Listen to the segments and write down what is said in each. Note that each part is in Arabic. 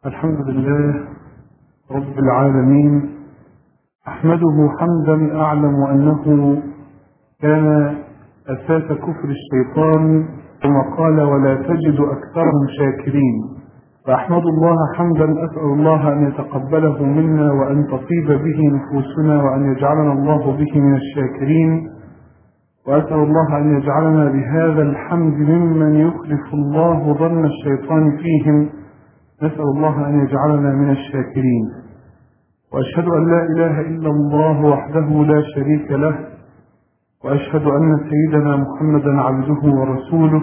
الحمد لله رب العالمين، أحمده حمدا أعلم أنه كان أساس كفر الشيطان، ثم قال ولا تجد أكثرهم شاكرين. فأحمد الله حمدا، أسأل الله أن يتقبله منا وأن تطيب به نفوسنا وأن يجعلنا الله به من الشاكرين، وأسأل الله أن يجعلنا بهذا الحمد ممن يخلف الله ظن الشيطان فيهم. نسأل الله أن يجعلنا من الشاكرين. وأشهد أن لا إله إلا الله وحده لا شريك له، وأشهد أن سيدنا محمدا عبده ورسوله.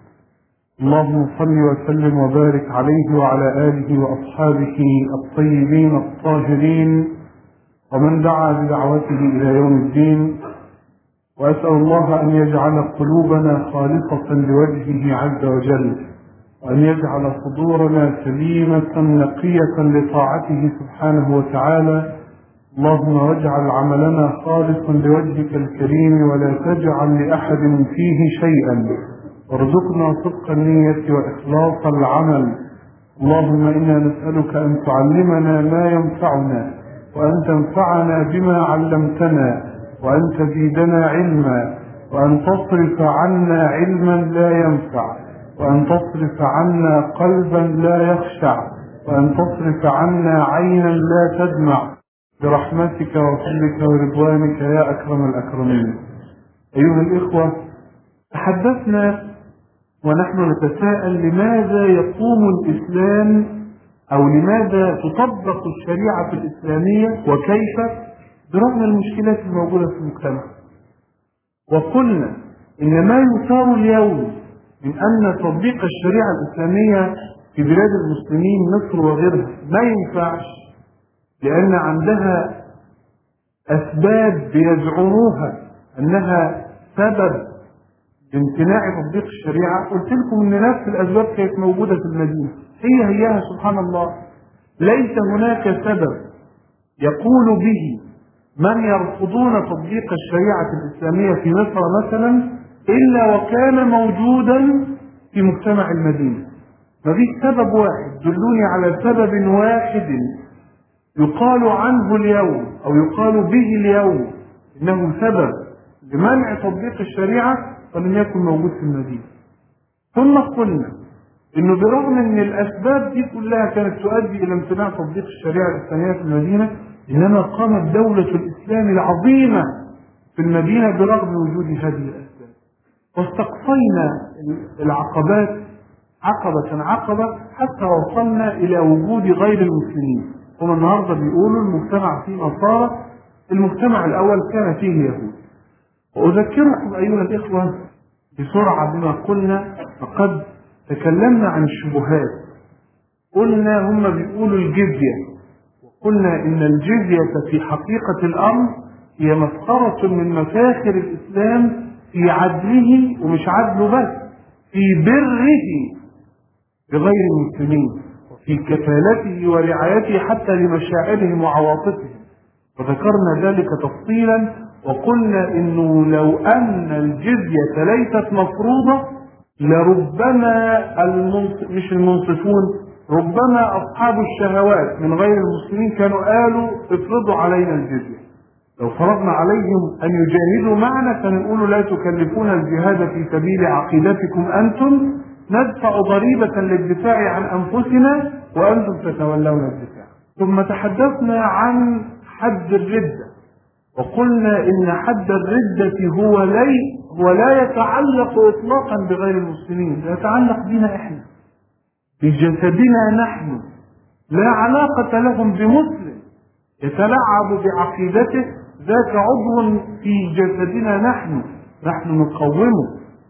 اللهم صل وسلم وبارك عليه وعلى آله وأصحابه الطيبين الطاهرين ومن دعا بدعوته إلى يوم الدين. وأسأل الله أن يجعل قلوبنا خالصة لوجهه عز وجل، وأن يجعل صدورنا سليمة نقية لطاعته سبحانه وتعالى. اللهم واجعل عملنا خالصا لوجهك الكريم، ولا تجعل لأحد فيه شيئا، وارزقنا صدق النية وإخلاص العمل. اللهم إنا نسألك أن تعلمنا ما ينفعنا، وأن تنفعنا بما علمتنا، وأن تزيدنا علما، وأن تصرف عنا علما لا ينفع، وأن تصرف عنا قلبا لا يخشع، وأن تصرف عنا عينا لا تدمع، برحمتك وفضلك ورضوانك يا أكرم الأكرمين. أيها الإخوة، تحدثنا ونحن نتساءل لماذا يقوم الإسلام، أو لماذا تطبق الشريعة الإسلامية وكيف برغم المشكلات الموجودة في المجتمع. وقلنا إن ما يثار اليوم من أن تطبيق الشريعة الإسلامية في بلاد المسلمين مصر وغيرها ما ينفعش، لأن عندها أسباب بيزعموها أنها سبب لامتناع تطبيق الشريعة. قلت لكم أن نفس الأسباب كانت موجودة في المدينة، هي سبحان الله. ليس هناك سبب يقول به من يرفضون تطبيق الشريعة الإسلامية في مصر مثلا إلا وكان موجودا في مجتمع المدينة. مفيش سبب واحد، دلوني على سبب واحد يقال عنه اليوم أو يقال به اليوم إنه سبب لمنع تطبيق الشريعة ولم يكن موجود في المدينة. ثم قلنا إنه برغم أن الأسباب دي كلها كانت تؤدي إلى امتناع تطبيق الشريعة الإسلامية في المدينة، إنما قامت دولة الإسلام العظيمة في المدينة برغم وجود هذه الأسباب. واستقصينا العقبات عقبة حتى وصلنا إلى وجود غير المسلمين. هم النهاردة بيقولوا المجتمع فيه نصارى، المجتمع الأول كان فيه يهود. وأذكركم أيها الإخوة بسرعة بما قلنا، فقد تكلمنا عن الشبهات. قلنا هم بيقولوا الجزية، وقلنا إن الجزية في حقيقة الأمر هي مسخرة من مفاخر الإسلام في عدله، ومش عدله بس، في بره بغير المسلمين، وفي كفالته ورعايته حتى لمشاعرهم وعواطفهم. وذكرنا ذلك تفصيلا، وقلنا إنه لو أن الجزية ليست مفروضة لربما مش المنصفون، ربما أصحاب الشهوات من غير المسلمين كانوا قالوا افرضوا علينا الجزية. لو فرضنا عليهم أن يجاهدوا معنا كانوا يقولوا لا تكلفون الجهاد في سبيل عقيدتكم أنتم، ندفع ضريبة للدفاع عن أنفسنا وأنتم تتولون الدفاع. ثم تحدثنا عن حد الردة، وقلنا إن حد الردة هو لا يتعلق إطلاقا بغير المسلمين، يتعلق بنا إحنا بجسدنا نحن، لا علاقة لهم بمسلم يتلعب بعقيدته، ذاك عضو في جسدنا نحن نقومه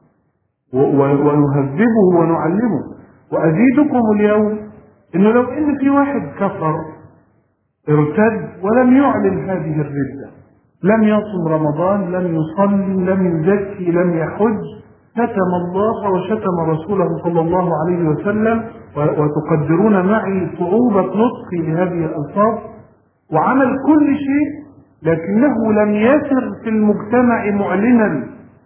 ونهذبه ونعلمه. وأزيدكم اليوم إنه لو إن في واحد كفر ارتد ولم يعلن هذه الردة، لم يصم رمضان، لم يصلي، لم يزكي، لم يحج، شتم الله وشتم رسوله صلى الله عليه وسلم، وتقدرون معي صعوبة نطقي لهذه الألفاظ، وعمل كل شيء لكنه لم يسر في المجتمع معلنا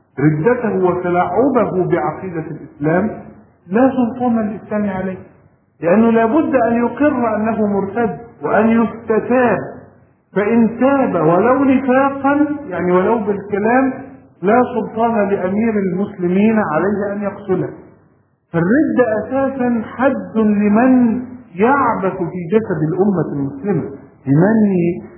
ردته وتلاعبه بعقيدة الإسلام، لا سلطان للإسلام عليه. لأنه لابد أن يقر أنه مرتد وأن يستتاب، فإن تاب ولو نفاقا يعني ولو بالكلام لا سلطان لأمير المسلمين عليه أن يقتله. فالردة أساسا حد لمن يعبث في جسد الأمة المسلمة، لمن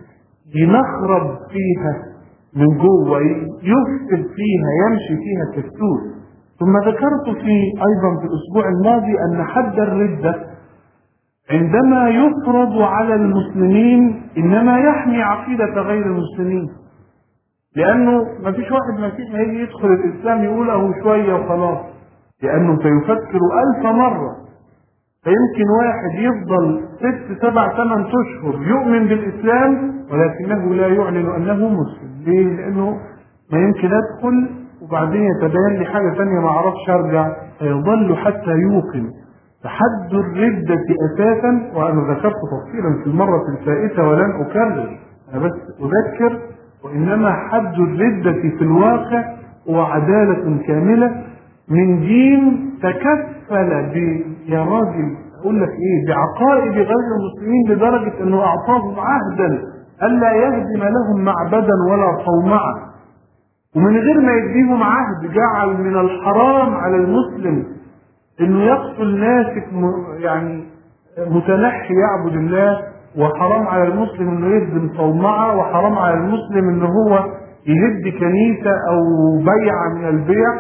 ينخرب فيها من جوه، يفسد فيها، يمشي فيها كالسوس. ثم ذكرت أيضا في الأسبوع الماضي أن حد الردة عندما يفرض على المسلمين إنما يحمي عقيدة غير المسلمين، لأنه ما فيش واحد مسيحي هيجي يدخل الإسلام يقول أهو شوية وخلاص، لأنه سيفكر 1000 مرة. فيمكن واحد يفضل 6 7 8 أشهر يؤمن بالإسلام ولكنه لا يعلن أنه مسلم. ليه؟ لأنه ما يمكن أدخل وبعدين يتبين لي حاجة ثانية ما أعرفش أرجع، فيظل حتى يوقن. فحد الردة أساسا، وأنا ذكرت تفصيلا في المرة الفائتة ولن أكرر، أنا بس أذكر، وإنما حد الردة في الواقع هو عدالة كاملة من دين تكفل يا راجل أقول لك إيه بعقائد غير المسلمين لدرجة أنه أعطاهم عهدا ألا يهدم لهم معبدا ولا صومعة، ومن غير ما يديهم عهد جعل من الحرام على المسلم انه يقتل ناسك يعني متنحي يعبد الله، وحرام على المسلم انه يهدم صومعة، وحرام على المسلم انه هو يهد كنيسة او بيعة من البيع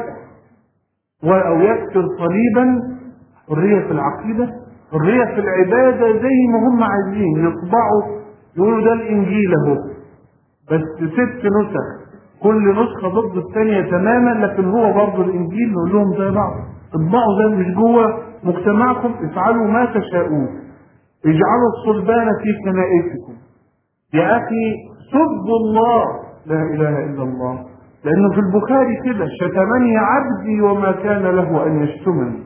او يكسر صليبا. حرية في العقيدة، حرية في العبادة زي ما هم عايزين، يطبعوا يقولوا ده الانجيل اهو بس 6 نسخ، كل نسخة ضد الثانية تماما، لكن هو برضه الانجيل نقول لهم زي بعض، اطبعوا زي مش جوه مجتمعكم، افعلوا ما تشاءون، اجعلوا الصلبان في كنائسكم. يا اخي سبوا الله، لا اله الا الله، لانه في البخاري كده شتمني عبدي وما كان له ان يشتمني،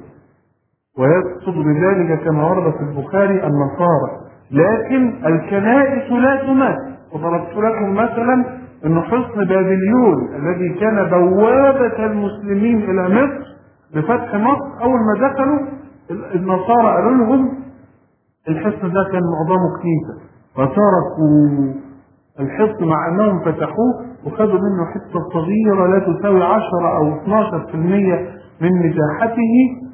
ويقصد بذلك كما ورد في البخاري النصارى، لكن الكنائس لا تمس. وضربت لكم مثلا ان حصن بابليون الذي كان بوابة المسلمين الى مصر بفتح مصر، اول ما دخلوا النصارى قالوا لهم الحصن ده كان معظمه كنيسة، فتركوا الحصن مع انهم فتحوه وخدوا منه حصة صغيرة لا تساوي 10 أو 12% من مساحته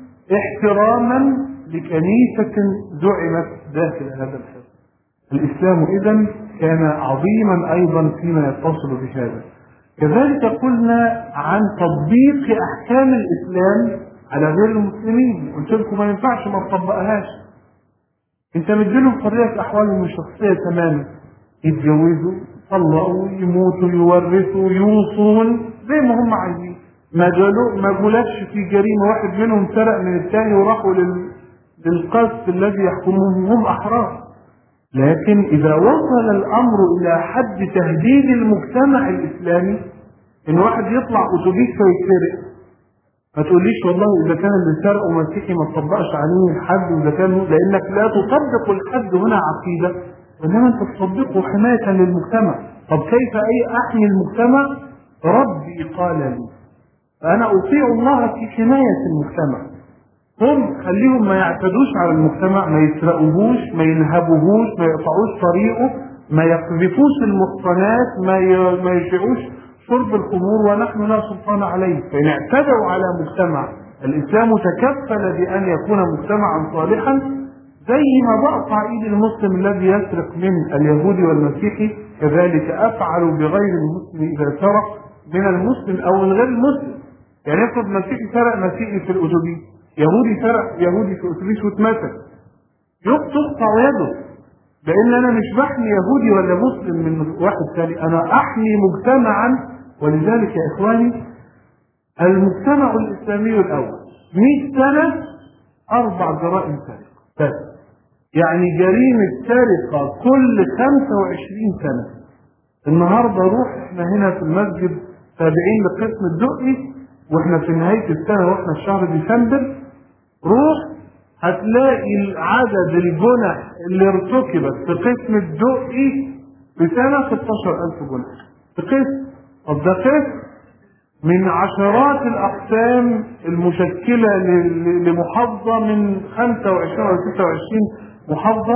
احتراما لكنيسة زعمت داخل هذا الحصن. الإسلام إذن كان عظيما أيضا فيما يتصل بهذا. كذلك قلنا عن تطبيق أحكام الإسلام على غير المسلمين، قلت لكم ما ينفعش ما تطبقهاش. انت مديلهم حرية أحوالهم الشخصية تماما، يتجوزوا، يطلقوا، يموتوا، يورثوا، يوصون زي ما هم عايزين، ما جولكش في جريمة. واحد منهم سرق من الثاني وراحوا للقصد الذي يحكمهم، هم أحرار. لكن إذا وصل الأمر إلى حد تهديد المجتمع الإسلامي، إن واحد يطلع أتوبيس ويتسرق، ما تقوليش والله إذا كان اللي سرقه مسيحي ما تطبقش عليه الحد، وإذا كان لأنك لا تطبق الحد هنا عقيدة، وإنما أنت تطبقه حماية للمجتمع. طب كيف أحمي المجتمع؟ ربي قال لي فأنا أطيع الله في حماية المجتمع. هم خليهم ما يعتدوش على المجتمع، ما يسرقوهوش، ما ينهبوهوش، ما يقطعوش طريقه، ما يقذفوش المحصنات، ما يشيعوش شرب الخمور، ونحن لا سلطان عليه. فإن اعتدوا على مجتمع، الإسلام تكفل بأن يكون مجتمعا صالحا، زي ما بقطع ايد المسلم الذي يسرق من اليهودي والمسيحي، كذلك أفعل بغير المسلم إذا سرق من المسلم أو من غير المسلم. يعني افرض مسيحي سرق مسيحي في الأتوبيس، يهودي سرق يهودي في الأتوبيس واتمسك، تقطع يده، لأن أنا مش بحمي يهودي ولا مسلم من واحد ثاني، أنا أحمي مجتمعا. ولذلك يا إخواني المجتمع الإسلامي الأول 100 سنة 4 جرائم سرقة بس، يعني جريمة سرقة كل 25 سنة. النهاردة روح احنا هنا في المسجد تابعين لقسم الدقي، واحنا في نهاية السنة واحنا في شهر ديسمبر، روح هتلاقي عدد الجنح اللي ارتكبت في قسم الدقي في سنة 16,000 جنح في قسم. طب ده قسم، من عشرات الأقسام المشكلة لمحافظة من 25 أو 26 محافظة،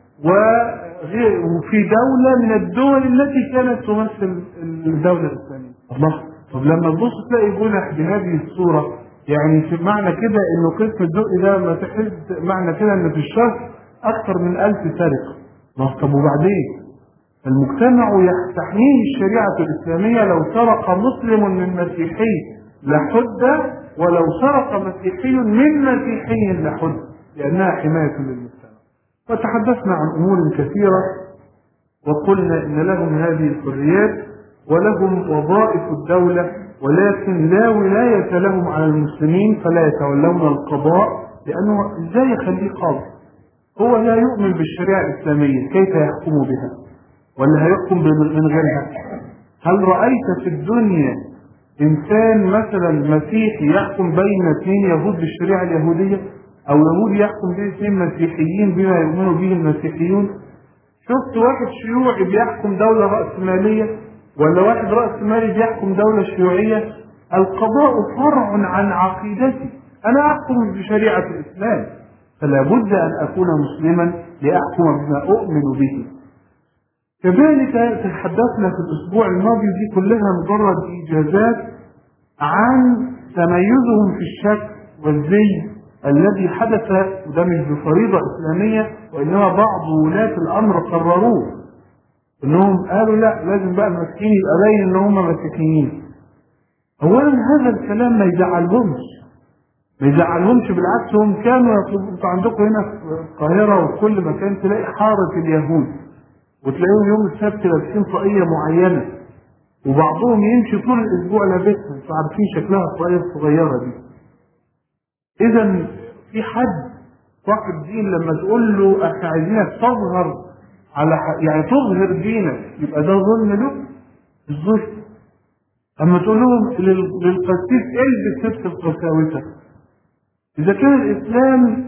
وفي دولة من الدول التي كانت تمثل الدولة الإسلامية. الله، طب لما تبص تلاقي جنح بهذه الصورة، يعني في معنى كده إنه قسم الدقي ده ما تحد، معنى كده إن في الشهر أكثر من 1000 سرقة. الله، طب وبعدين؟ المجتمع تحميه الشريعة الإسلامية. لو سرق مسلم من مسيحي لحد، ولو سرق مسيحي من مسيحي لحد، لأنها حماية للمجتمع. وتحدثنا عن أمور كثيرة وقلنا إن لهم هذه الحريات ولهم وظائف الدولة، ولكن لا ولاية لهم على المسلمين، فلا يتولون القضاء، لأنه إزاي يخليه قاضي؟ هو لا يؤمن بالشريعة الإسلامية، كيف يحكم بها؟ ولا هيحكم من غيرها؟ هل رأيت في الدنيا إنسان مثلا مسيحي يحكم بين اثنين يهود بالشريعة اليهودية، أو يهودي يحكم بين اثنين مسيحيين بما يؤمنوا به المسيحيون؟ شفت واحد شيوعي بيحكم دولة رأسمالية، ولا واحد رأسمالي بيحكم دولة شيوعية؟ القضاء فرع عن عقيدتي، أنا أحكم بشريعة الإسلام، فلا بد أن أكون مسلما لأحكم بما أؤمن به. كذلك تحدثنا في الأسبوع الماضي، دي كلها مجرد إيجازات عن تميزهم في الشكل والزي الذي حدث، وده مش بفريضة إسلامية، وإنما بعض ولاة الأمر قرروه، إنهم قالوا لا، لازم بقى المسيحيين يبقى باين إن هم مسيحيين. أولا هذا الكلام ما يزعلهمش، بالعكس هم كانوا يطلبوا. انتوا عندكم هنا في القاهرة وفي كل مكان تلاقي حارة اليهود، وتلاقيهم يوم السبت لابسين طاقية معينة، وبعضهم يمشي طول الأسبوع لابسها، انتوا عارفين شكلها الطاقية الصغيرة دي. إذا في حد صاحب دين لما تقول له احنا عايزينك تظهر على يعني تظهر دينك، يبقى ده ظلم له؟ الظلم. اما تقول لهم للقسيس البس لبس القساوسة، إذا كان الإسلام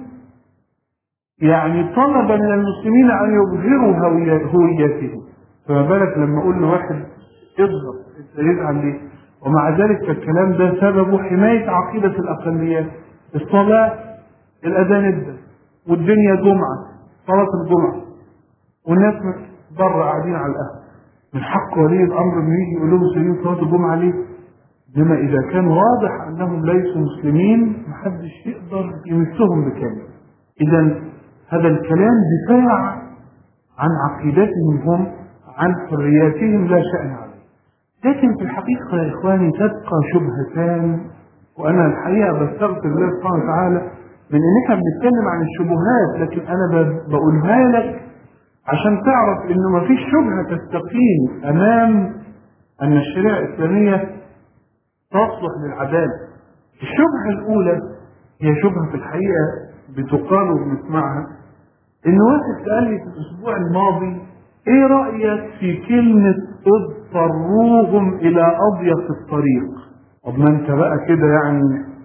يعني طلب من المسلمين أن يظهروا هويتهم، فما بالك لما أقول لواحد اظهر، أنت يزعل ليه؟ ومع ذلك الكلام ده سببه حماية عقيدة الأقليات. الصلاة، الأذان ابدا، والدنيا جمعة، صلاة الجمعة، والناس بره قاعدين على القهوة، من حق ولي الأمر إنه يجي يقول لهم سيدين صلاة الجمعة ليه؟ بما إذا كان واضح أنهم ليسوا مسلمين محدش يقدر يمسهم بكلمة. إذا هذا الكلام دفاع عن عقيدتهم هم، عن حرياتهم، لا شأن عليه. لكن في الحقيقة يا إخواني تبقى شبهتان، وأنا الحقيقة بستغفر الله سبحانه وتعالى من إن إحنا بنتكلم عن الشبهات، لكن أنا بقولها لك عشان تعرف إنه ما فيش شبهة تستقيم أمام أن الشريعة الإسلامية تصلح للعدالة. الشبهة الأولى هي شبهة في الحقيقة بتقال وبنسمعها، إن واحد سأل لي في الأسبوع الماضي إيه رأيك في كلمة اضطروهم إلى أضيق الطريق؟ طب ما أنت بقى كده يعني،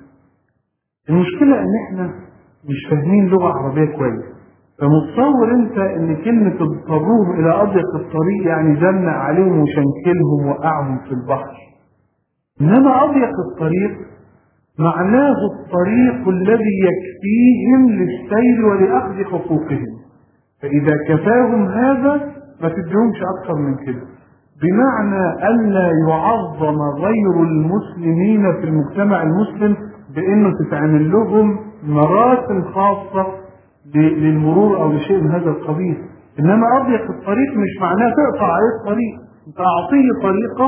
المشكلة إن إحنا مش فاهمين لغة عربية كويس، فمتصور أنت إن كلمة اضطروهم إلى أضيق الطريق يعني زنق عليهم وشنكلهم وقعهم في البحر. إنما أضيق الطريق معناه الطريق الذي يكفيهم للسير ولأخذ حقوقهم، فإذا كفاهم هذا ما تديهمش أكثر من كده، بمعنى ألا يعظم غير المسلمين في المجتمع المسلم بأنه تتعمل لهم مراسم خاصة للمرور أو لشيء من هذا القبيل. إنما أضيق الطريق مش معناه تقطع عليه الطريق، أنت أعطيه طريقه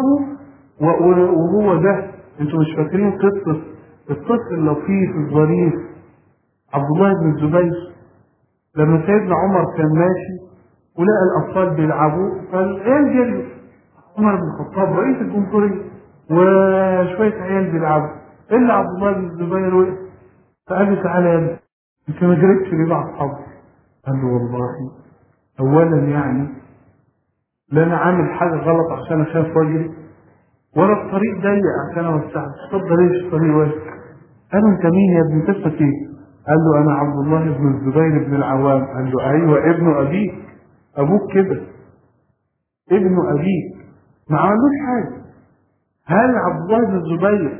وهو ده. أنتوا مش فاكرين قصة الطفل اللطيف الظريف عبد الله بن الزبير لما سيدنا عمر كان ماشي ولقى الأطفال بيلعبوا، فالعيال جريوا، عمر بن الخطاب رئيس الجمهورية وشوية عيال بيلعبوا، إلا عبد الله بن الزبير وقف فقال له تعالى يا ابني أنت ما جريتش ليه مع أصحابك؟ قال له والله أولا يعني لا أنا عامل حاجة غلط عشان أخاف وأجري، ولا الطريق ضيق عشان أوسعه، اتفضل ليش الطريق واسع؟ قال له أنت مين يا ابني؟ أنت اسمك إيه؟ قال له أنا عبد الله بن الزبير بن العوام. قال له أيوه ابن أبيك، أبوك كده ابن أبيك، ما عملوش حاجة. هل عبد الله بن الزبير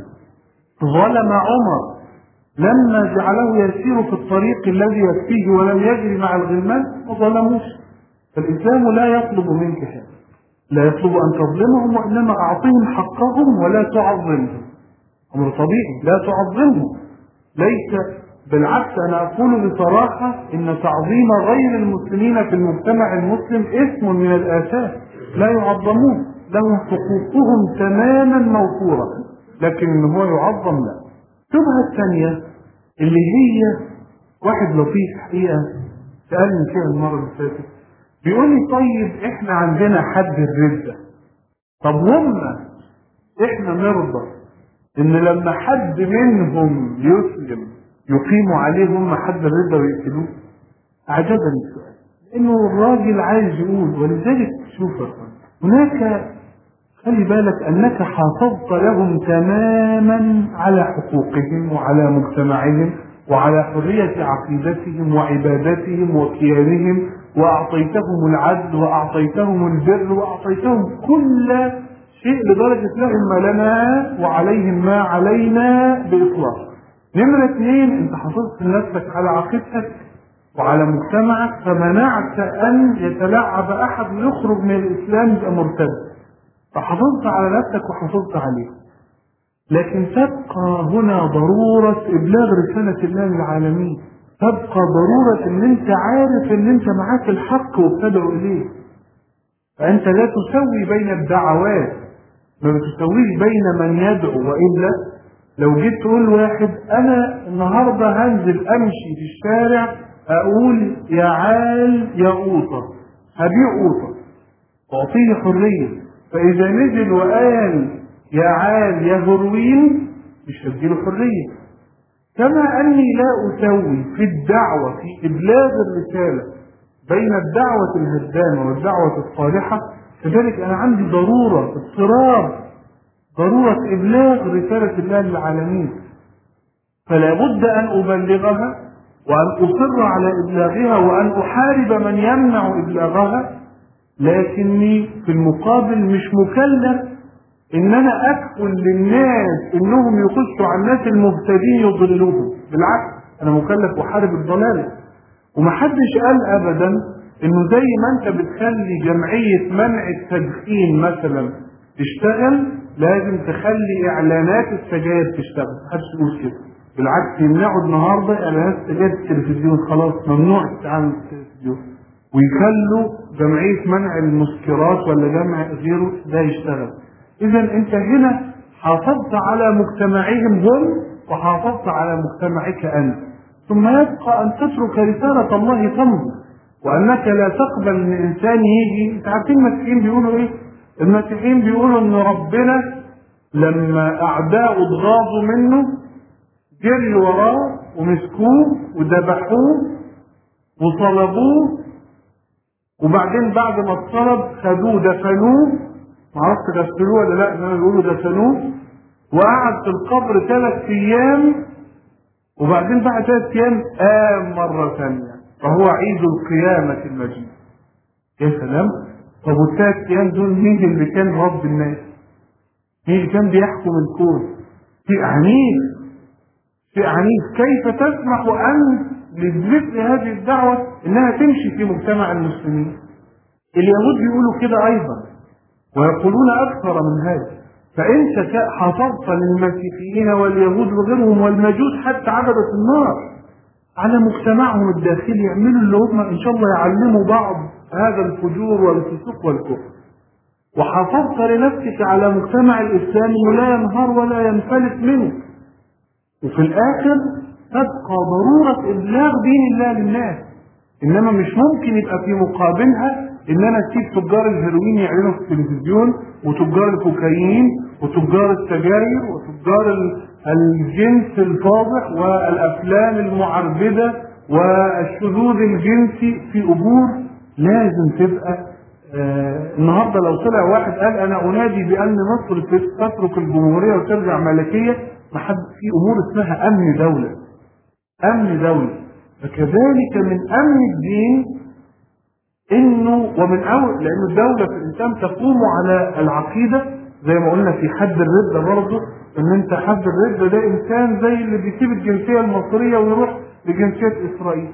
ظلم عمر لما جعله يسير في الطريق الذي يكفيه ولم يجري مع الغلمان؟ ما ظلموش. فالإسلام لا يطلب منك هذا، لا يطلب أن تظلمهم، وإنما أعطهم حقهم ولا تعظمهم. أمر طبيعي، لا تعظمهم، ليس بالعكس. أنا أقول بصراحة إن تعظيم غير المسلمين في المجتمع المسلم اسم من الآثام، لا يعظمون، لهم حقوقهم تماما موفورة، لكن إن هو يعظم لا. الشبهة الثانية اللي هي واحد لطيف حقيقة سألني فيها المرة اللي فاتت، بيقول لي طيب إحنا عندنا حد الردة، طب هم إحنا نرضى إن لما حد منهم يسلم يقيموا عليه هم حد الردة ويقتلوه؟ عجبني السؤال، لأنه الراجل عايز يقول. ولذلك شوف هناك، خلي بالك أنك حافظت لهم تماما على حقوقهم وعلى مجتمعهم وعلى حرية عقيدتهم وعبادتهم وكيانهم، وأعطيتهم العدل وأعطيتهم البر وأعطيتهم كل شيء، لدرجة لهم ما لنا وعليهم ما علينا بإطلاق. نمرة 2، أنت حافظت نفسك على عقيدتك وعلى مجتمعك، فمنعت أن يتلاعب أحد يخرج من الإسلام يبقى مرتد، فحافظت على نفسك وحافظت عليه. لكن تبقى هنا ضرورة إبلاغ رسالة الله للعالمين، تبقى ضرورة إن أنت عارف إن أنت معاك الحق وبتدعو إليه. فأنت لا تسوي بين الدعوات، ما بتسويش بين من يدعو. وإلا لو جيت تقول واحد أنا النهاردة هنزل أمشي في الشارع أقول يا عال يا قوطة، هبيع قوطة، أعطيه حرية، فإذا نزل وقال يا عال يا هروين مش هديله حرية. كما أني لا أسوي في الدعوة في إبلاغ الرسالة بين الدعوة الهدامة والدعوة الصالحة، كذلك أنا عندي ضرورة اضطرار، ضرورة إبلاغ رسالة الله للعالمين، فلا بد أن أبلغها وأن أصر على إبلاغها وأن أحارب من يمنع إبلاغها. لكني في المقابل مش مكلف ان انا ادخل للناس انهم يخشوا على الناس المهتدين يضلوهم، بالعكس انا مكلف احارب الضلال. ومحدش قال ابدا انه زي ما انت بتخلي جمعية منع التدخين مثلا تشتغل لازم تخلي اعلانات السجاير تشتغل، محدش يقول كده. بالعكس يمنعوا النهارده اعلانات السجاير في التلفزيون، خلاص ممنوع التعامل في التلفزيون، ويخلوا جمعية منع المسكرات ولا جمع غيره ده يشتغل. إذا أنت هنا حافظت على مجتمعهم هم وحافظت على مجتمعك أنت، ثم يبقى أن تترك رسالة الله تمضي، وأنك لا تقبل أن إنسان يجي. أنت عارفين المسيحيين بيقولوا إيه؟ المسيحيين بيقولوا أن ربنا لما أعداءه اتغاظوا منه جري وراه ومسكوه وذبحوه وصلبوه، وبعدين بعد ما اتصلب خدوه دفنوه، معرفش غسلوه ولا لا، زي ما بيقولوا دفنوه، وقعد في القبر 3 أيام، وبعدين بعد 3 أيام قام مرة ثانية، فهو عيد القيامة المجيد. يا سلام. طب وال3 أيام دول مين اللي كان رب الناس؟ مين اللي كان بيحكم الكون؟ شيء عنيف، شيء عنيف. كيف تسمح أن لمثل هذه الدعوة انها تمشي في مجتمع المسلمين؟ اليهود بيقولوا كده ايضا ويقولون اكثر من هذا. فانت حافظت للمسيحيين واليهود وغيرهم والمجوس حتى عبدة النار على مجتمعهم الداخلي، يعملوا اللي هم ان شاء الله يعلموا بعض هذا الفجور والفسوق والكفر، وحافظت لنفسك على مجتمع الاسلام لا ينهار ولا ينفلت منه. وفي الاخر تبقى ضرورة إبلاغ دين الله للناس، إنما مش ممكن يبقى في مقابلها إن أنا أسيب تجار الهيروين يعلنوا في التلفزيون، وتجار الكوكايين وتجار السجاير وتجار الجنس الفاضح والأفلام المعربدة والشذوذ الجنسي في أجور. لازم تبقى النهارده لو طلع واحد قال أنا أنادي بأن مصر تترك الجمهورية وترجع ملكية، ما حد في أمور اسمها أمن دولة، أمن دولة. فكذلك من أمن الدين إنه ومن أول، لأن الدولة في الإسلام تقوم على العقيدة زي ما قلنا في حد الردة برضه، ان انت حد الردة ده انسان زي اللي بيسيب الجنسية المصرية ويروح لجنسية اسرائيل،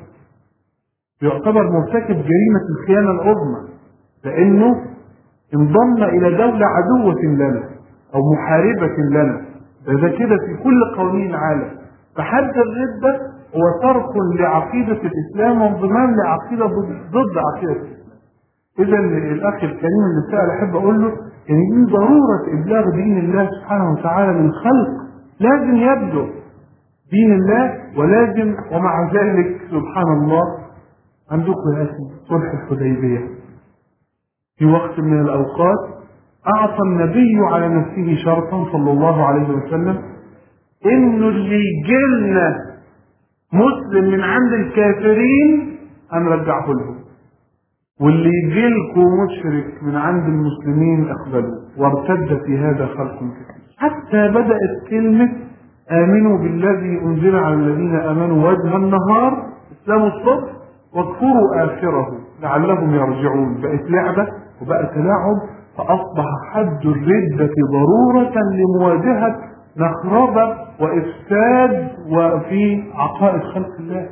يعتبر مرتكب جريمة الخيانة العظمى، لانه انضم الى دولة عدوة لنا او محاربة لنا، ده كده في كل قوانين العالم. فحد الردة هو ترك لعقيدة الاسلام وانضمام لعقيدة ضد عقيدة الاسلام. اذا الاخ الكريم اللي سأل احب اقول له ان دي ضرورة ابلاغ دين الله سبحانه وتعالى للخلق، لازم يبلغ دين الله، ولازم ومع ذلك سبحان الله عندكم يا اخي صلح الحديبية في وقت من الاوقات اعطى النبي على نفسه شرطا صلى الله عليه وسلم انه اللي يجيلنا مسلم من عند الكافرين هنرجعه لهم، واللي يجيلكم مشرك من عند المسلمين اقبلوا. وارتد في هذا خلق كثير حتى بدأت كلمة آمنوا بالذي أنزل على الذين آمنوا وجه النهار إسلام الصبح واكفروا آخره لعلهم يرجعون. بقت لعبة وبقى تلاعب، فأصبح حد الردة ضرورة لمواجهة نخربة وإفساد وفي عقائد خلق الله.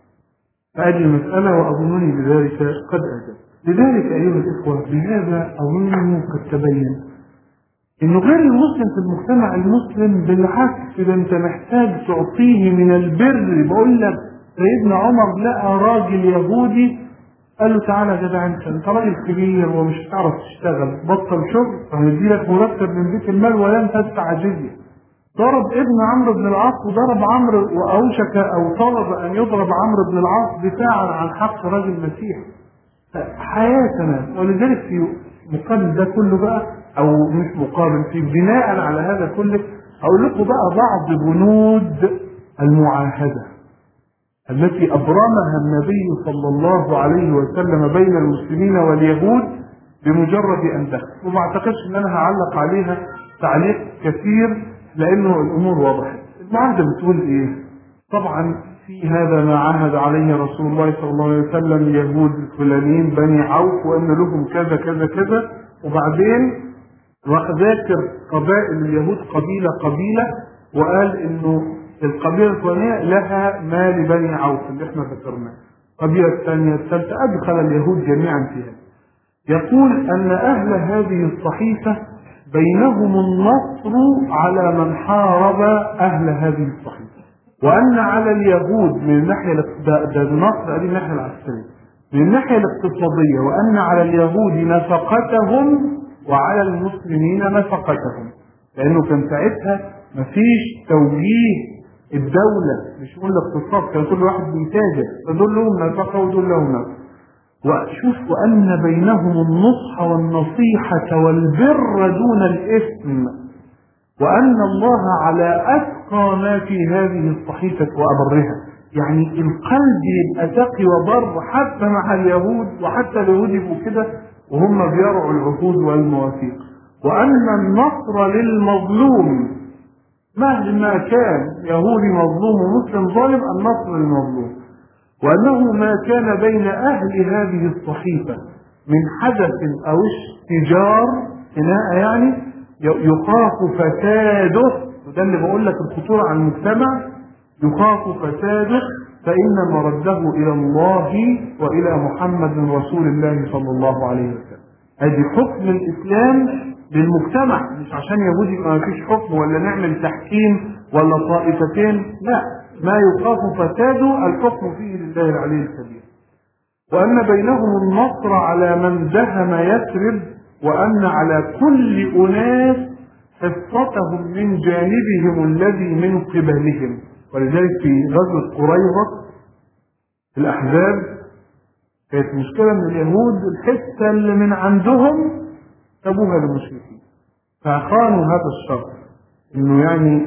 هذه المسألة وأظنني بذلك قد أجب. لذلك أيها الإخوة بهذا أظن قد تبين إنه غير المسلم في المجتمع المسلم بالعكس ده أنت محتاج تعطيه من البر. بقول لك سيدنا عمر لقى راجل يهودي قال له تعالى يا جدع أنت راجل كبير ومش هتعرف تشتغل، بطل شغل فهندي لك مرتب من بيت المال ولن تدفع جزية. ضرب ابن عمرو بن العاص وضرب عمرو وأوشك أو طلب أن يضرب عمرو بن العاص دفاعا عن حق رجل مسيحي. حياتنا. ولذلك في مقابل ده كله بقى او مش مقابل، في بناء على هذا كله اقول لكم بقى بعض بنود المعاهدة التي ابرمها النبي صلى الله عليه وسلم بين المسلمين واليهود بمجرد ان دخل. وما اعتقدش ان انا هعلق عليها تعليق كثير لانه الامور وضحت. المعاهدة بتقول ايه؟ طبعا في هذا ما عهد عليه رسول الله صلى الله عليه وسلم اليهود الفلانيين بني عوف وان لهم كذا كذا كذا، وبعدين ذاكر قبائل اليهود قبيلة قبيلة وقال انه القبيلة الفلانية لها ما لبني عوف اللي احنا ذكرناه، القبيلة الثانية الثالثة أدخل اليهود جميعا فيها. يقول أن أهل هذه الصحيفة بينهم النصر على من حارب أهل هذه الصحيفة، وأن على اليهود من الناحية ده النصر هذه الناحية العسكرية، من الناحية الاقتصادية وأن على اليهود نفقتهم وعلى المسلمين نفقتهم، لأنه كان ساعتها مفيش توجيه الدولة لشؤون الاقتصاد، كان كل واحد بيتاجر، فدول لهم نفقة ودول لهم نفقة. وشوف وأن بينهم النصح والنصيحة والبر دون الإثم، وأن الله على أتقى ما في هذه الصحيفة وأبرها. يعني القلب يبقى تقي وبر حتى مع اليهود، وحتى اليهود يبقوا كده وهم بيرعوا العهود والمواثيق. وأن النصر للمظلوم مهما كان يهودي مظلوم ومسلم ظالم، النصر للمظلوم. وأنه ما كان بين أهل هذه الصحيفة من حدث أو اشتجار خناقة يعني يخاف فساده، وده اللي بقول لك الخطورة على المجتمع، يخاف فساده فإن مرده إلى الله وإلى محمد رسول الله صلى الله عليه وسلم. هذه حكم الإسلام للمجتمع، مش عشان يهودي ما فيش حكم ولا نعمل تحكيم ولا طائفتين، لا، ما يخاف فساده الحكم فيه لله العلي الكبير. وأن بينهم النصر على من دهم يثرب، وأن على كل أناس حصتهم من جانبهم الذي من قبلهم. ولذلك في غزوة قريظة في الأحزاب كانت مشكلة من اليهود الحصة اللي من عندهم سابوها للمشركين، فخانوا هذا الشرط إنه يعني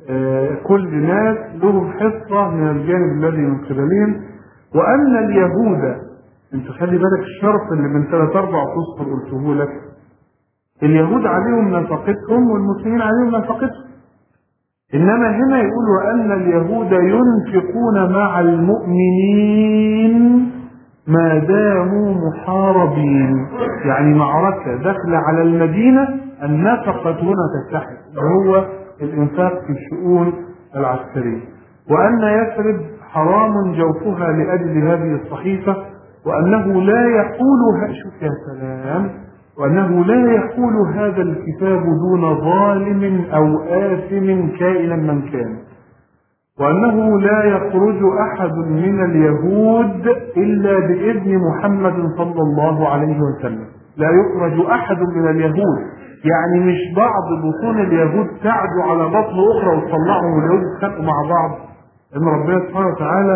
كل ناس لهم حصة من الجانب الذي من قبلهم. وأن اليهود، انت خلي بالك الشرط اللي من 3-4 أسطر قلته لك، اليهود عليهم نفقتهم والمسلمين عليهم نفقتهم. إنما هنا يقول وأن اليهود ينفقون مع المؤمنين ما داموا محاربين، يعني معركة داخلة على المدينة النفقة هنا تتحد، وهو الإنفاق في الشؤون العسكرية. وأن يثرب حرام جوفها لأجل هذه الصحيفة، وأنه لا يحول، شوف يا سلام، وأنه لا يحول هذا الكتاب دون ظالم أو آثم كائنا من كان، وأنه لا يخرج أحد من اليهود إلا بإذن محمد صلى الله عليه وسلم. لا يخرج أحد من اليهود، يعني مش بعض بطون اليهود تعدوا على بطن أخرى وتطلعهم واليهود يتخانقوا مع بعض. إن ربنا سبحانه وتعالى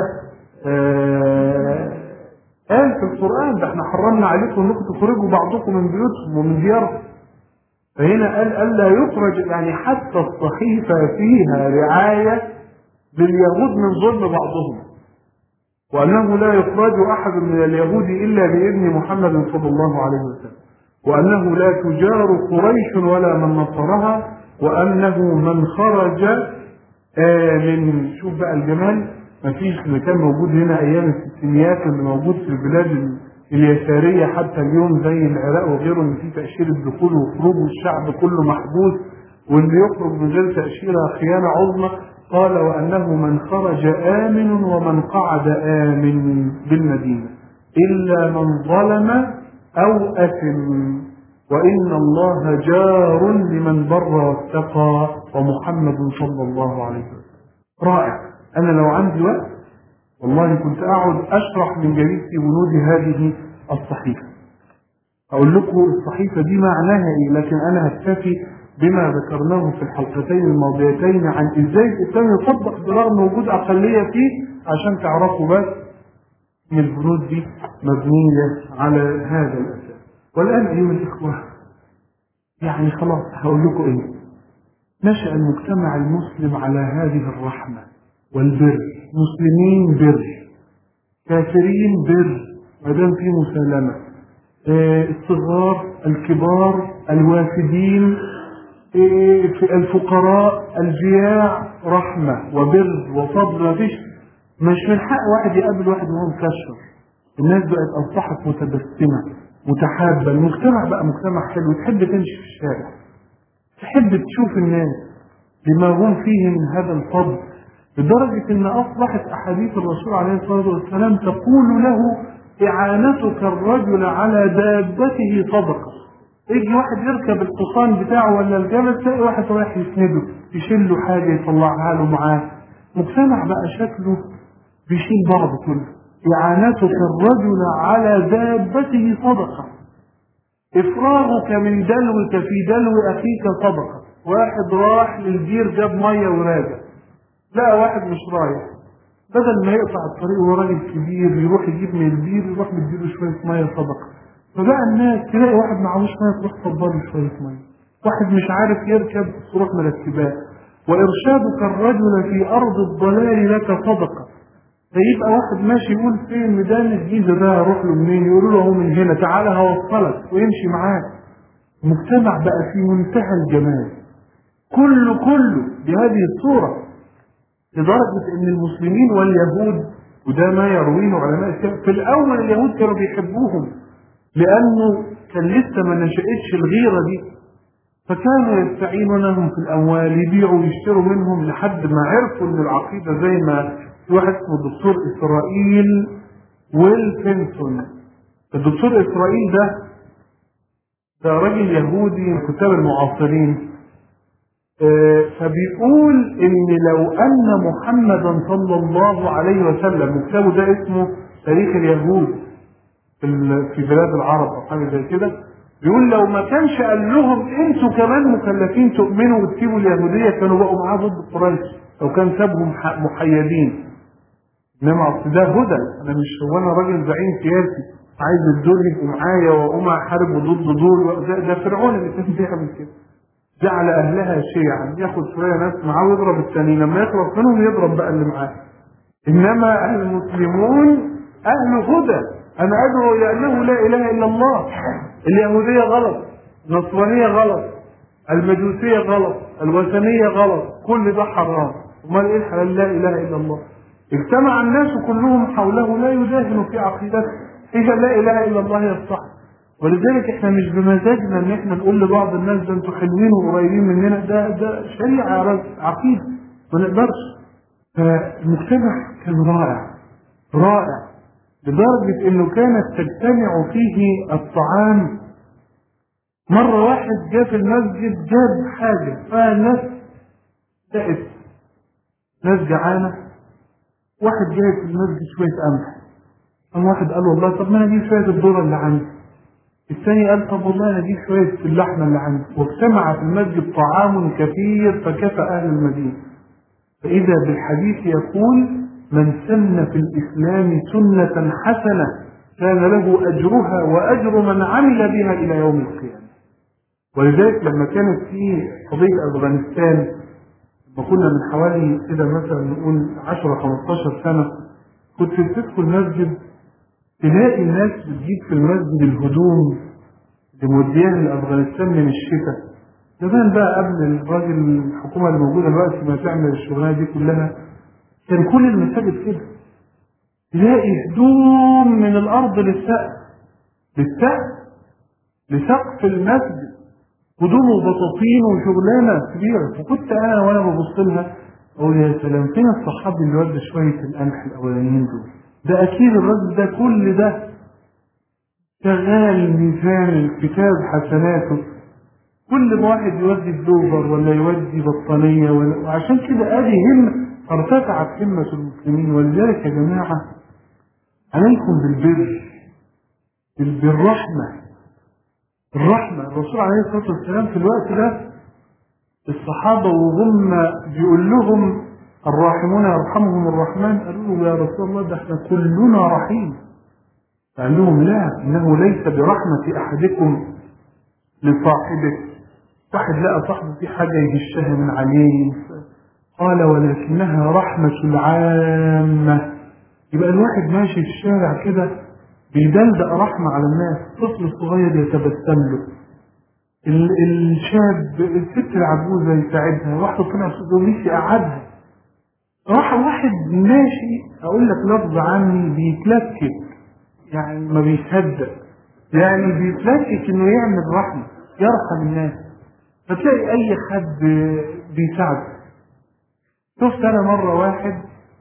قال في القرآن ده احنا حرمنا عليكم انكم تخرجوا بعضكم من بيوتهم ومن ديارهم. فهنا قال ألا يخرج، يعني حتى الصحيفة فيها رعاية لليهود من ظلم بعضهم، وأنه لا يخرج أحد من اليهود إلا بإذن محمد صلى الله عليه وسلم، وأنه لا تجار قريش ولا من نصرها، وأنه من خرج آمن. شوف بقى الجمال، مفيش اللي كان موجود هنا أيام الستينيات اللي موجود في البلاد اليسارية حتى اليوم زي العراق وغيره، إن في تأشيرة دخول وخروج والشعب كله محبوس، واللي يخرج من غير تأشيرة خيانة عظمى. قال وأنه من خرج آمن ومن قعد آمن بالمدينة إلا من ظلم أو أثم، وإن الله جار لمن بر واتقى، ومحمد صلى الله عليه وسلم. رائع. أنا لو عندي وقت والله كنت أقعد أشرح من جديد في بنود هذه الصحيفة، أقول لكم الصحيفة دي معناها إيه، لكن أنا هكتفي بما ذكرناه في الحلقتين الماضيتين عن إزاي الإسلام يطبق برغم وجود أقلية فيه، عشان تعرفوا بس إن البنود دي مبنية على هذا الأساس. والآن أيها الإخوة، يعني خلاص هقول لكم إيه، نشأ المجتمع المسلم على هذه الرحمة والبر، مسلمين بر، كافرين بر، ما دام في مسالمة، الصغار الكبار الوافدين الفقراء الجياع، رحمة وبر وفضل. مش من حق واحد يقابل واحد وهو مكشر. الناس بقت أصبحت متبسمة متحابة، المجتمع بقى مجتمع حلو، تحب تمشي في الشارع، تحب تشوف الناس بما هم فيه من هذا الفضل، لدرجة ان اصبحت احاديث الرسول عليه الصلاة والسلام تقول له اعانتك الرجل على دابته صدقة. يجي واحد يركب الحصان بتاعه ولا الجمل، تلاقي واحد رايح يسنده يشيل له حاجة يطلعها له معاه. مجتمع بقى شكله بيشيل بعضه كله. اعانتك الرجل على دابته صدقة، افراغك من دلوك في دلو اخيك صدقة. واحد راح للبير جاب مية وراجع، لا واحد مش رايح، بدل ما يقطع الطريق وهو راجل كبير يروح يجيب من البير، يروح مديله شوية مية صدقة. فبقى الناس تلاقي واحد معهوش مية تروح تصبر له شوية مية، واحد مش عارف يركب تروح مركباه. وإرشادك الرجل في أرض الضلال لك صدقة. فيبقى واحد ماشي يقول فين ميدان الجيزة ده اروح له منين، يقولوا له هو من هنا، تعالى هوصلك، ويمشي معاه. المجتمع بقى في منتهى الجمال، كله بهذه الصورة، لدرجة ان المسلمين واليهود، وده ما يرويه علماء السياسة، في الاول اليهود كانوا بيحبوهم لانه كان لسه ما نشأتش الغيرة دي، فكانوا يستعينونهم في الاموال، يبيعوا ويشتروا منهم، لحد ما عرفوا ان العقيدة زي ما في واحد اسمه الدكتور اسرائيل ويلكنسون. الدكتور اسرائيل ده راجل يهودي من كتاب المعاصرين، فبيقول ان لو ان محمدا صلى الله عليه وسلم، وكتابه ده اسمه تاريخ اليهود في بلاد العرب او حاجه زي كده، بيقول لو ما كانش قال لهم انتوا كمان مكلفين تؤمنوا وتسيبوا اليهوديه، كانوا بقوا معاه ضد قريش، لو كان سابهم محيدين. انما اصل ده هدى، انا مش هو انا راجل زعيم سياسي عايز الدول يبقوا معايا واقوم احارب ضد دول، ده فرعون اللي كان بيعمل كده، جعل اهلها شيعا، ياخد شويه ناس معاه ويضرب الثانيين، لما يخلص منهم يضرب بقى اللي معاه. انما المسلمون اهل هدى، انا ادعو الى انه لا اله الا الله. اليهوديه غلط، النصرانيه غلط، المجوسيه غلط، الوثنيه غلط، كل ده حرام. امال ايه الحلال؟ لا اله الا الله. اجتمع الناس كلهم حوله لا يداهن في عقيدته، هي لا اله الا الله هي الصح. ولذلك احنا مش بمزاجنا ان احنا نقول لبعض الناس ده انتوا حلوين وقريبين مننا، ده شريعه عقيده ما نقدرش. فالمجتمع كان رائع رائع لدرجه انه كانت تجتمع فيه الطعام. مره واحد جاء في المسجد جاب حاجه فالناس لقت ناس جعانه، واحد جايب في المسجد شويه قمح، قام واحد قال والله طب ما انا اجيب شويه الذره اللي عندي، الثاني قال طب والله انا اجيب شويه اللحمه اللي عندي، واجتمع في المسجد طعام كثير فكفى اهل المدينه. فاذا بالحديث يقول من سن في الاسلام سنه حسنه كان له اجرها واجر من عمل بها الى يوم القيامه. ولذلك لما كانت في قضيه افغانستان، لما كنا من حوالي كده مثلا نقول 10 15 سنه، كنت تدخل المسجد تلاقي الناس بتجيب في المسجد الهدوم اللي مودياها لأفغانستان من الشتاء. زمان بقى قبل الراجل الحكومة اللي موجودة دلوقتي ما تعمل الشغلانة دي كلها، كان كل المساجد كده تلاقي هدوم من الأرض لسقف المسجد، هدوم وبطاطين وشغلانة كبيرة. فكنت أنا وأنا ببص لها أقول يا سلام فين الصحابي اللي ودى شوية القمح الأولانيين دول؟ ده أكيد الراجل ده كل ده شغال ميزان كتاب حسناته، كل ما واحد يودي بلوفر ولا يودي بطانية وعشان كده ادي همة ارتفعت همة المسلمين. ولذلك يا جماعة عليكم بالرحمة. الرسول عليه الصلاة والسلام في الوقت ده الصحابة وهم بيقول لهم الراحمون يرحمهم الرحمن، قالوا له يا رسول الله ده احنا كلنا رحيم. قال لهم لا، انه ليس برحمة احدكم لصاحبه، واحد لقى صاحبه في حاجة يهشها من عليه، قال ولكنها رحمة العامة. يبقى الواحد ماشي في الشارع كده بيدلدق رحمة على الناس، طفل صغير يتبسم له، الشاب الست العجوزة يساعدها، واحدة طلع صوت يقعدها، واحد ماشي اقول لك لفظ عني بيتلكك، يعني ما بيصدق، يعني بيتلكك انه يعمل رحمة يرحم الناس، فتلاقي اي حد بيساعده. شفت انا مرة واحد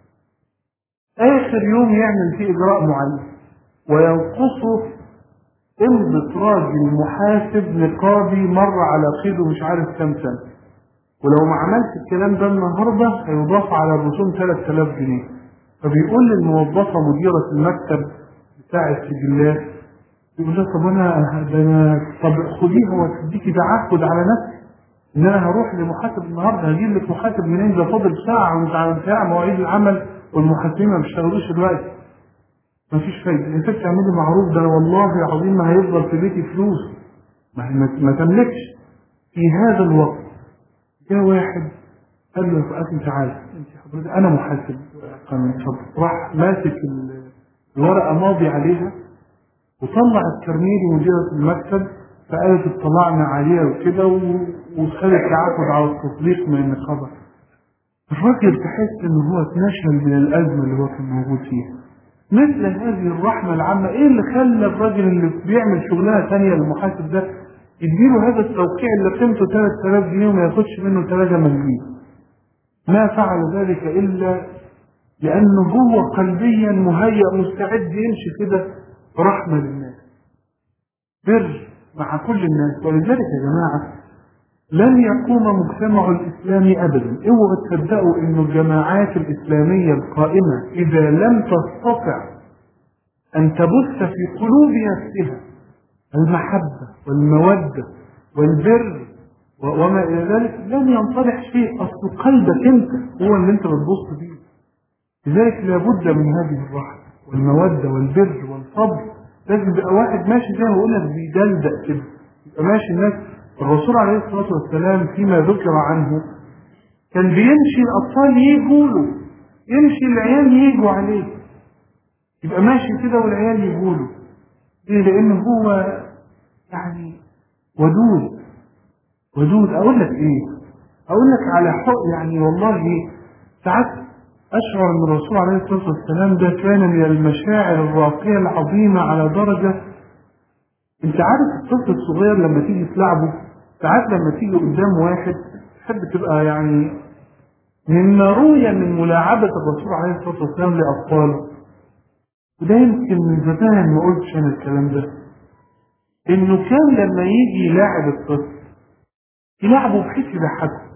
اخر يوم يعمل فيه اجراء معين وينقصه امضة راجل محاسب نقابي مر على قيده مش عارف كام سنة، ولو ما عملت الكلام ده النهاردة هيضاف على الرسوم 3000 جنيه. فبيقول للموظفة مديرة المكتب بتاع السجلات، يقول لها طب خديها وتديكي تعهد على نفسي ان انا هروح لمحاسب النهارده، هجيب لك محاسب منين؟ ده فاضل ساعه وانت على ساعه مواعيد العمل والمحاسبين ما بيشتغلوش دلوقتي. مفيش فايده، انت بتعملي معروف، ده انا والله العظيم ما هيفضل في بيتي فلوس ما تملكش. في هذا الوقت جاء واحد قال له يا اخي تعالى انت حضرتك انا محاسب قانون، راح ماسك الورقه ماضي عليها وطلع الكرنيل مديرة المكتب، فقالت اطلعنا عليها وكده وخدت تعاقد على التطبيق من النقابة. الراجل تحس ان هو اتنشل من الازمة اللي هو كان موجود فيها. مثل هذه الرحمة العامة ايه اللي خلى الراجل اللي بيعمل شغلانة ثانية للمحاسب ده يديله هذا التوقيع اللي قيمته 3000 جنيه وما ياخدش منه 3 مليم؟ ما فعل ذلك الا لانه هو قلبيا مهيأ مستعد يمشي كده رحمة للناس، بر مع كل الناس. ولذلك يا جماعة لن يقوم مجتمع الإسلامي أبدا. اوعوا تصدقوا إن الجماعات الإسلامية القائمة إذا لم تستطع أن تبث في قلوب نفسها المحبة والمودة والبر وما إلى ذلك لن ينطلح شيء. أصل قلبك أنت هو اللي أنت بتبص فيه. لذلك لابد من هذه الرحمة والمودة والبر والصبر. لازم يبقى واحد ماشي زي ما بقول لك بيدلدق كده، يبقى ماشي الناس. الرسول عليه الصلاة والسلام فيما ذكر عنه كان بيمشي الأطفال يجوا له، يمشي العيال يجوا عليه، يبقى ماشي كده والعيال يجوا له. ليه؟ لأنه هو يعني ودود. أقول لك إيه؟ أقول لك على حق يعني والله ساعات أشعر أن الرسول عليه الصلاة والسلام ده كان من المشاعر الراقية العظيمة على درجة، أنت عارف الطفل الصغير لما تيجي تلعبه ساعات لما تيجي قدام واحد تحب تبقى يعني مما روي من ملاعبة الرسول عليه الصلاة والسلام لأطفاله، وده يمكن من زمان ما قلتش أنا الكلام ده، إنه كان لما يجي يلاعب الطفل يلعبه بحيث يضحكه.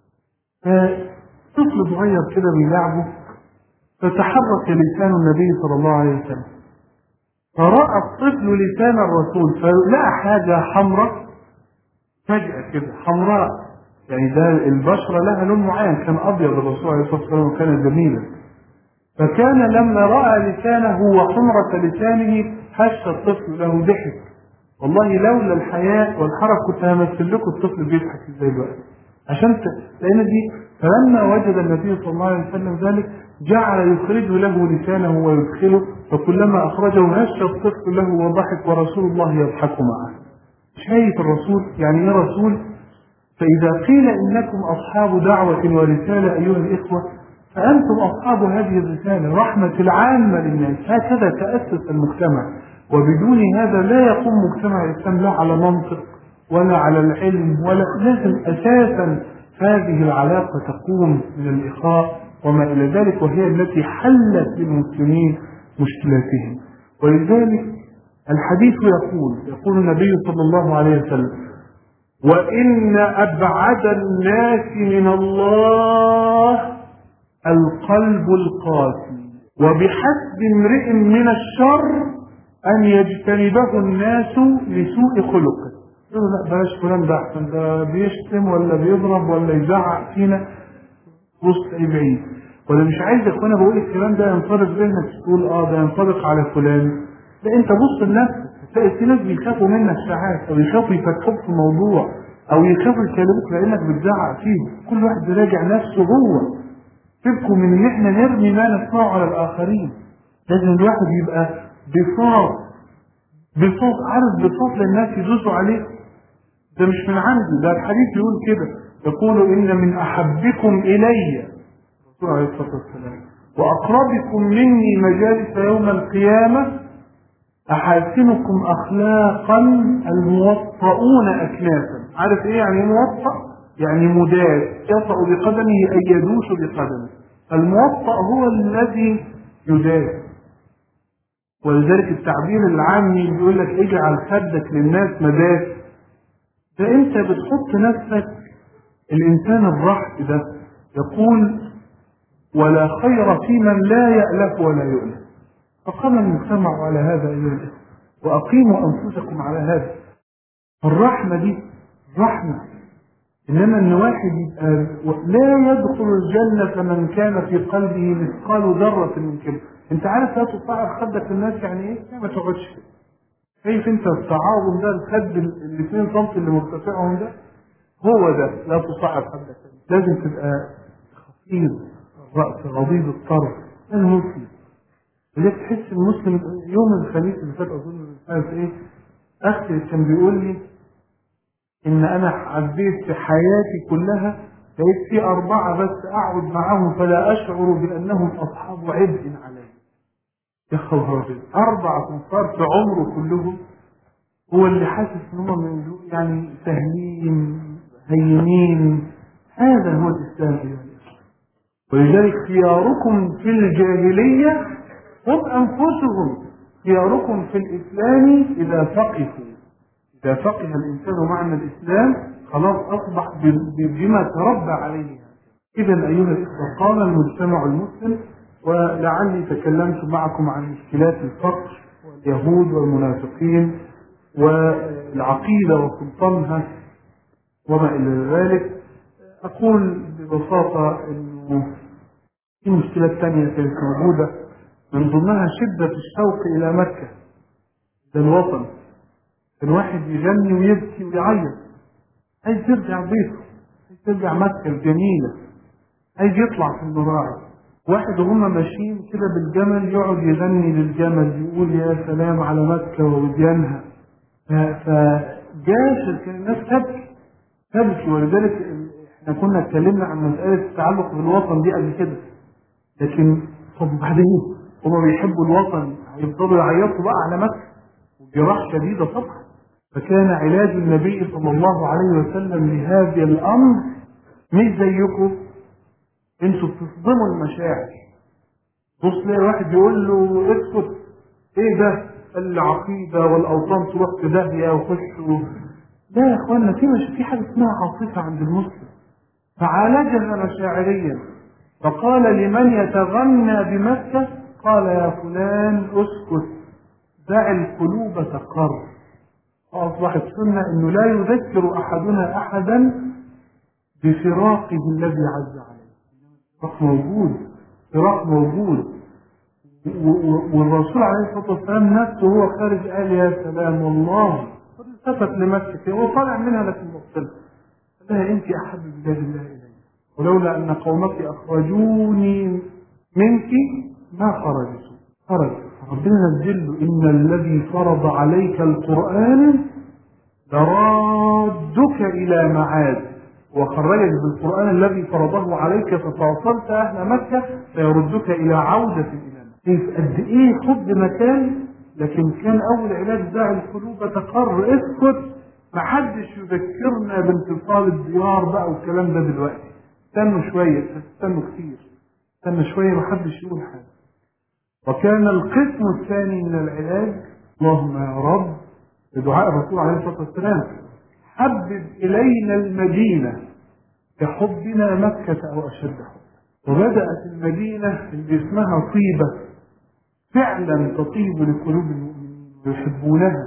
فطفل صغير كده بيلعبه فتحرك لسان النبي صلى الله عليه وسلم، فرأى الطفل لسان الرسول فلقى حاجة حمراء فجأة كده حمراء، يعني ده البشرة لها لون معين، كان أبيض الرسول عليه الصلاة والسلام وكان جميلا، فكان لما رأى لسانه وحمرة لسانه هش الطفل له ضحك. والله لولا الحياء والحرج كنت همثل لكم الطفل بيضحك ازاي دلوقتي لأن دي. فلما وجد النبي صلى الله عليه وسلم ذلك جعل يخرج له لسانه ويدخله، فكلما أخرجه هش الطفل له وضحك ورسول الله يضحك معه. شايف الرسول يعني ايه رسول؟ فإذا قيل إنكم أصحاب دعوة ورسالة أيها الإخوة فأنتم أصحاب هذه الرسالة، رحمة العامة للناس. هكذا تأسس المجتمع، وبدون هذا لا يقوم مجتمع الإسلام لا على منطق ولا على العلم، ولا لازم أساسا هذه العلاقة تقوم من الإخاء وما إلى ذلك، وهي التي حلت للمسلمين مشكلاتهم. ولذلك الحديث يقول النبي صلى الله عليه وسلم: وإن أبعد الناس من الله القلب القاسي، وبحسب امرئ من الشر أن يجتنبه الناس لسوء خلقه. يقولوا لا بلاش فلان ده أحسن، ده بيشتم ولا بيضرب ولا يزعق فينا وسط بعيد، ولا مش عايز يا اخوانا بقول الكلام ده ينطبق ذهنك تقول ده ينطبق على فلان. لا، انت بص لنفسك هتلاقي في ناس بيخافوا منك ساعات، او يخافوا يفتحوك في موضوع، او يخافوا يكلموك لانك بتزعق فيه. كل واحد بيراجع نفسه جوه. سيبكم من ان احنا نرمي ما نسمعه على الاخرين. لازم الواحد يبقى بساط عارف بساط للناس يدوسوا عليه. ده مش من عندي، ده الحديث يقول كده، يقول إن من أحبكم إلي الرسول عليه الصلاة والسلام وأقربكم مني مجالس يوم القيامة أحاسنكم أخلاقا الموطؤون أكنافا. عارف إيه يعني موطأ؟ يعني مداس، يطأ بقدمه أي يدوس بقدمه. الموطأ هو الذي يداس. ولذلك التعبير العامي بيقول لك اجعل خدك للناس مداس. ده انت بتحط نفسك. الانسان الرحب ده يقول: ولا خير في من لا يألف ولا يؤلف. فقام المجتمع على هذا ايها الاخوه، واقيموا انفسكم على هذا. الرحمه دي رحمه، انما ان واحد يبقى لا يدخل الجنه من كان في قلبه مثقال ذره من كبر. انت عارف لا تصعر خدك للناس يعني ايه؟ ما تقعدش كده. شايف انت التعاظم ده، الخد الاثنين سم اللي مرتفعهم ده هو ده لا تصعر خدك. لازم تبقى خفيض الراس غضيض الطرف المسلم. لذلك تحس المسلم. يوم الخميس اللي فات اظن عارف ايه، اختي كان بيقول لي ان انا عديت في حياتي كلها لقيت في 4 بس اقعد معاهم فلا اشعر بانهم اصحاب عبء علي. يا خبر، 4 تنصار في عمره كلهم هو اللي حاسس ان هم يعني سهلين هينين. هذا هو الاسلام ايها الاخوه. ولذلك خياركم في الجاهليه هم انفسهم، خياركم في الاسلام اذا فقهوا. إذا فقه الإنسان معنى الإسلام خلاص أصبح بما تربى عليه. إذا أيها الإخوة، قام المجتمع المسلم، ولعلي تكلمت معكم عن مشكلات الفقر واليهود والمنافقين والعقيدة وسلطانها وما إلى ذلك. أقول ببساطة أنه في مشكلة ثانية كانت موجودة، من ضمنها شدة الشوق إلى مكة، للوطن. الواحد يغني ويبكي ويعيط، عايز يرجع بيته، عايز يرجع مكة الجميلة، عايز يطلع في المراعي. واحد وهم ماشيين كده بالجمل يقعد يغني للجمل، يقول يا سلام على مكة ووديانها. فجاشر كان الناس تبكي. ولذلك احنا كنا اتكلمنا عن مسألة التعلق بالوطن دي قبل كده، لكن طب بعدين هما بيحبوا الوطن، هيفضلوا يعيطوا بقى على مكة وجراح شديدة طبعا. فكان علاج النبي صلى الله عليه وسلم لهذا الأمر مش زيكم، انتوا بتصدموا المشاعر. بص تلاقي واحد يقول له اسكت، ايه ده؟ العقيدة والأوطان تروح في داهية وخشوا. لا يا اخوانا، في حاجة اسمها عاطفة عند المسلم، فعالجها مشاعريا. فقال لمن يتغنى بمكة، قال يا فلان اسكت، دع القلوب تقر. فأصبحت سنة انه لا يذكر احدنا احدا بفراقه الذي عز عليه. فراق موجود، فراق موجود. والرسول عليه الصلاة والسلام نفسه هو خارج قال يا سلام والله، التفت لمكة هو طالع منها لكن مختلف، قال لها انت احب بلاد الله الي، ولولا ان قومك اخرجوني منك ما خرج. ربنا نزل له ان الذي فرض عليك القرآن لرادك الى معاد، وخرجك بالقرآن الذي فرضه عليك ففاصلت اهل مكة فيردك الى عودة الى مكة. كيف قد ايه حب مكان، لكن كان اول علاج دع القلوب تقر. اسكت، محدش يذكرنا بانتصال الديار بقى والكلام ده دلوقتي، استنوا شوية، استنوا كتير، استنوا شوية، محدش يقول حاجة. وكان القسم الثاني من العلاج اللهم يا رب بدعاء الرسول عليه الصلاة والسلام حبب إلينا المدينة كحبنا مكة أو أشد حب. وبدأت المدينة اللي اسمها طيبة فعلا تطيب لقلوب المؤمنين ويحبونها.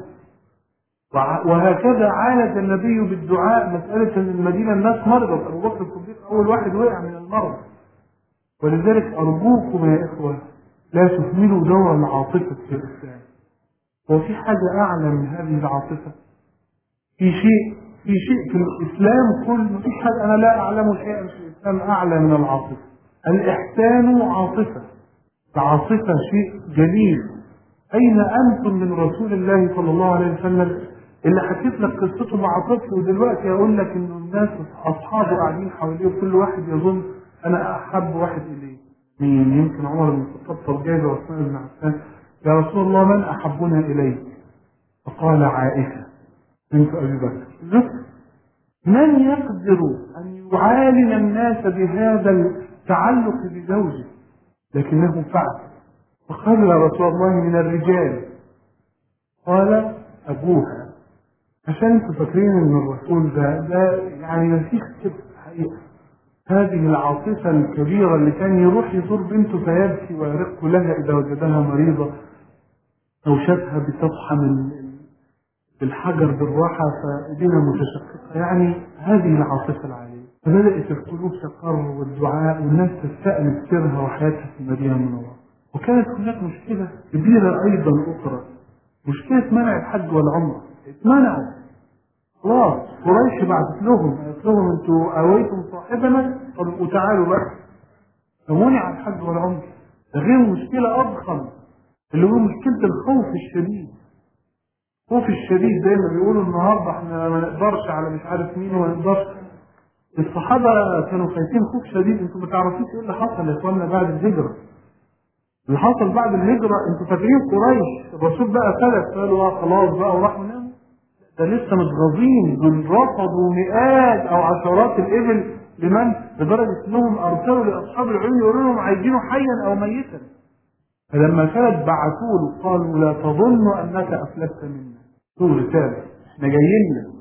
وهكذا عالج النبي بالدعاء مسألة أن المدينة الناس مرضت، أبو بكر الصديق أول واحد وقع من المرض. ولذلك أرجوكم يا إخوة لا تهملوا دور العاطفة في الإسلام. وفي حاجة أعلى من هذه العاطفة؟ في شيء في الإسلام كله، في حاجة أنا لا أعلم شيئا في الإسلام أعلى من العاطفة. الإحسان عاطفة، العاطفة شيء جليل. أين أنتم من رسول الله صلى الله عليه وسلم اللي حكيت لك قصته مع طفل، ودلوقتي أقول لك إنه الناس أصحابه قاعدين حواليه وكل واحد يظن أنا أحب واحد إليه. مين؟ يمكن عمر بن الخطاب جايبه وعثمان بن عفان، يا رسول الله من أحبنا إليك؟ فقال عائشة بنت أبي بكر. من يقدر أن يعالج الناس بهذا التعلق بزوجه؟ لكنه فعل. فقال يا رسول الله من الرجال؟ قال أبوها. عشان انتوا فاكرين ان الرسول ده يعني ما فيش كده حقيقة. هذه العاطفة الكبيرة اللي كان يروح يزور بنته فيبكي ويرق لها إذا وجدها مريضة أو شافها بتطحن الحجر بالراحة فإيدينا متشققة، يعني هذه العاطفة العالية. فبدأت القلوب تقر والدعاء والناس تستأنس سرها وحياتها في المدينة المنورة. وكانت هناك مشكلة كبيرة أيضا أخرى، مشكلة منع الحج والعمرة. اتمنعوا خلاص، قريش بعثت لهم قالت لهم انتوا اويتم صاحبنا وتعالوا بقى، فمنع الحج والعمرة. ده غير مشكلة أضخم اللي هو مشكلة الخوف الشديد. الخوف الشديد زي ما بيقولوا النهارده احنا ما نقدرش على مش عارف مين وما نقدرش. الصحابة كانوا خايفين خوف شديد. انتوا ما تعرفوش ايه اللي حصل يا اخوانا بعد الهجرة. اللي حصل بعد الهجرة انتوا فاكرين قريش الرسول بقى ثلاث قالوا خلاص بقى وراحوا ناموا؟ ده لسه متغاظين، دول رفضوا مئات او عشرات الابل لمن؟ لدرجة انهم ارسلوا لاصحاب العلم يقولوا لهم عايزينه حيا او ميتا. فلما كانت بعثوا له قالوا لا تظن انك افلست منا، طول رسالة احنا جايين لك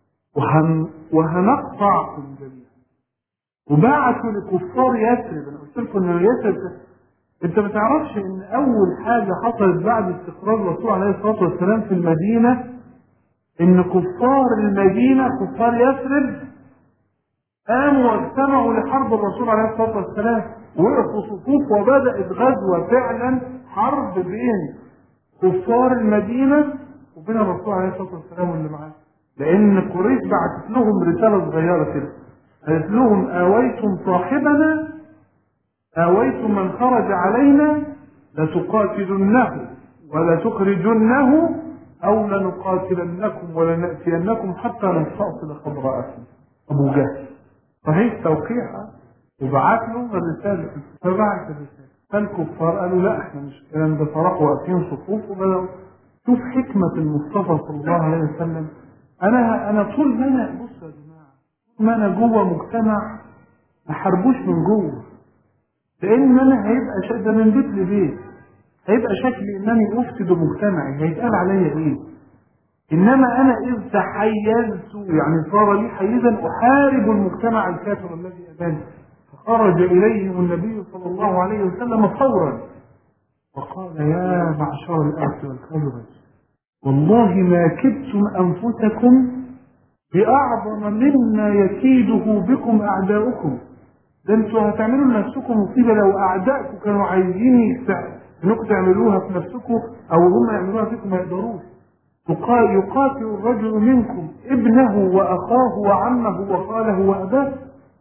وهنقطعكم جميعا. وبعثوا لكفار يثرب. انا قلت لكم ان يثرب انت ما تعرفش ان اول حاجة حصلت بعد استقرار الرسول عليه الصلاة والسلام في المدينة ان كفار المدينة كفار يثرب قاموا واجتمعوا لحرب الرسول عليه الصلاة والسلام، وقفوا صفوف وبدأت غزوة فعلا حرب بين كفار المدينة وبين الرسول عليه الصلاة والسلام واللي معاه. لأن قريش بعثت لهم رسالة صغيرة كده قالت لهم آويتم صاحبنا، آويتم من خرج علينا لتقاتلنه ولتخرجنه أو لنقاتلنكم ولنأتينكم حتى نستأصل خضراءكم. أبو جهل صحيح توقيع وبعت له الرسالة، فبعت الرسالة. فالكفار قالوا لا احنا مش الكلام ده، فراحوا واقفين صفوف وبدأوا. شوف حكمة المصطفى صلى الله عليه وسلم. أنا طول ما أنا، بصوا يا جماعة، طول ما أنا جوه مجتمع ما حاربوش من جوه، لأن أنا هيبقى ده من بيت لبيت، هيبقى شكلي إنني أفسد مجتمعي، هيتقال عليا إيه؟ إنما أنا إذ تحيزت، يعني صار لي حيزا أحارب المجتمع الكافر الذي أباني. فخرج إليهم النبي صلى الله عليه وسلم فورا وقال يا معشر الأوس والخزرج، والله ما كدتم أنفسكم بأعظم مما يكيده بكم أعداؤكم. ده انتوا هتعملوا لنفسكم مصيبة لو أعدائكم كانوا عايزين انكم تعملوها في نفسكم أو هم يعملوها فيكم ما يقدروش. يقاتل الرجل منكم ابنه وأخاه وعمه وخاله وأباه.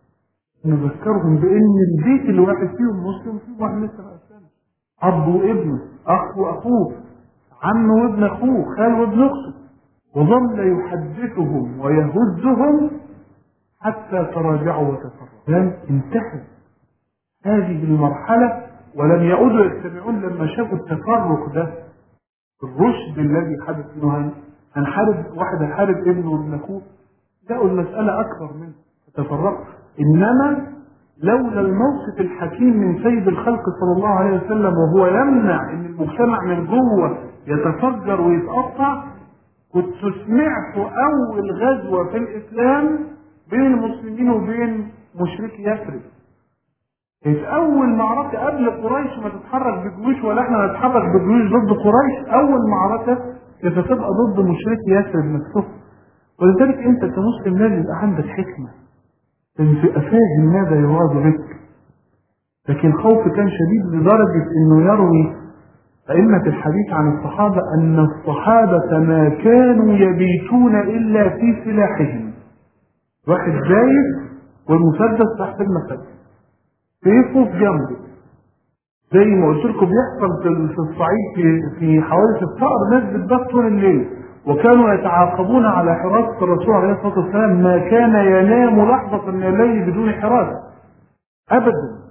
نذكرهم بأن البيت اللي واحد فيهم مسلم فيه واحد لسه ما أسلمش، أب وابنه، أخ وأخوه، عم وابن أخوه، خال وابن أخته، وظل يحدثهم ويهزهم حتى تراجعوا وتفرقوا. لم انتهت هذه المرحلة ولم يعودوا يجتمعون لما شافوا التفرق ده، الرشد الذي حدث. انه هنحارب واحد، هيحارب ابنه وابن اخوه، لقوا المسألة أكبر منه فتفرقوا. إنما لولا الموقف الحكيم من سيد الخلق صلى الله عليه وسلم وهو يمنع إن المجتمع من جوه يتفجر ويتقطع، كنت سمعت أول غزوة في الإسلام بين المسلمين وبين مشركي يثرب. كانت أول معركة قبل قريش ما تتحرك بجيوش ولا احنا نتحرك بجيوش ضد قريش، أول معركة كانت هتبقى ضد مشركي يثرب نفسهم. ولذلك أنت كمسلم لازم يبقى عندك حكمة، تبقى فاهم ماذا يراد بك. لكن الخوف كان شديد لدرجة إنه يروي أئمة الحديث عن الصحابة أن الصحابة ما كانوا يبيتون إلا في سلاحهم. واحد جايب والمسدس تحت المسدس، سيفه في جنبه، زي ما قلت لكم بيحصل في الصعيد في حوادث الثأر، ناس بتبات طول الليل. وكانوا يتعاقبون على حراسة الرسول عليه الصلاة والسلام، ما كان ينام لحظة من الليل بدون حراسة أبدا،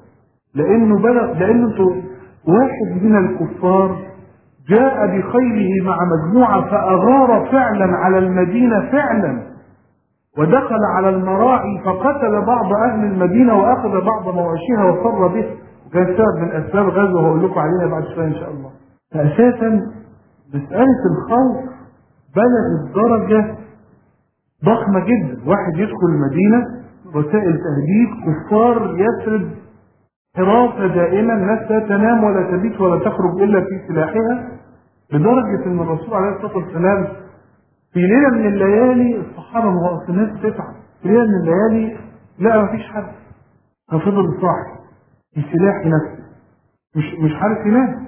لأنه واحد من الكفار جاء بخيله مع مجموعة فأغار فعلا على المدينة فعلا، ودخل على المراعي فقتل بعض أهل المدينة وأخذ بعض مواشيها وفر به، وكان سبب من أسباب غزوة هقول لكم عليها بعد شوية إن شاء الله. فأساسا مسألة الخوف بلغت درجة ضخمة جدا. واحد يدخل المدينة، وسائل تهديد، كفار يثرب، حراسة دائما، الناس لا تنام ولا تبيت ولا تخرج إلا في سلاحها، لدرجة أن الرسول عليه الصلاة والسلام في ليلة من الليالي، الصحابة الناس تفعل في ليلة من الليالي لا مفيش حد، ففضل صاحي في سلاح نفسه، مش عارف ينام.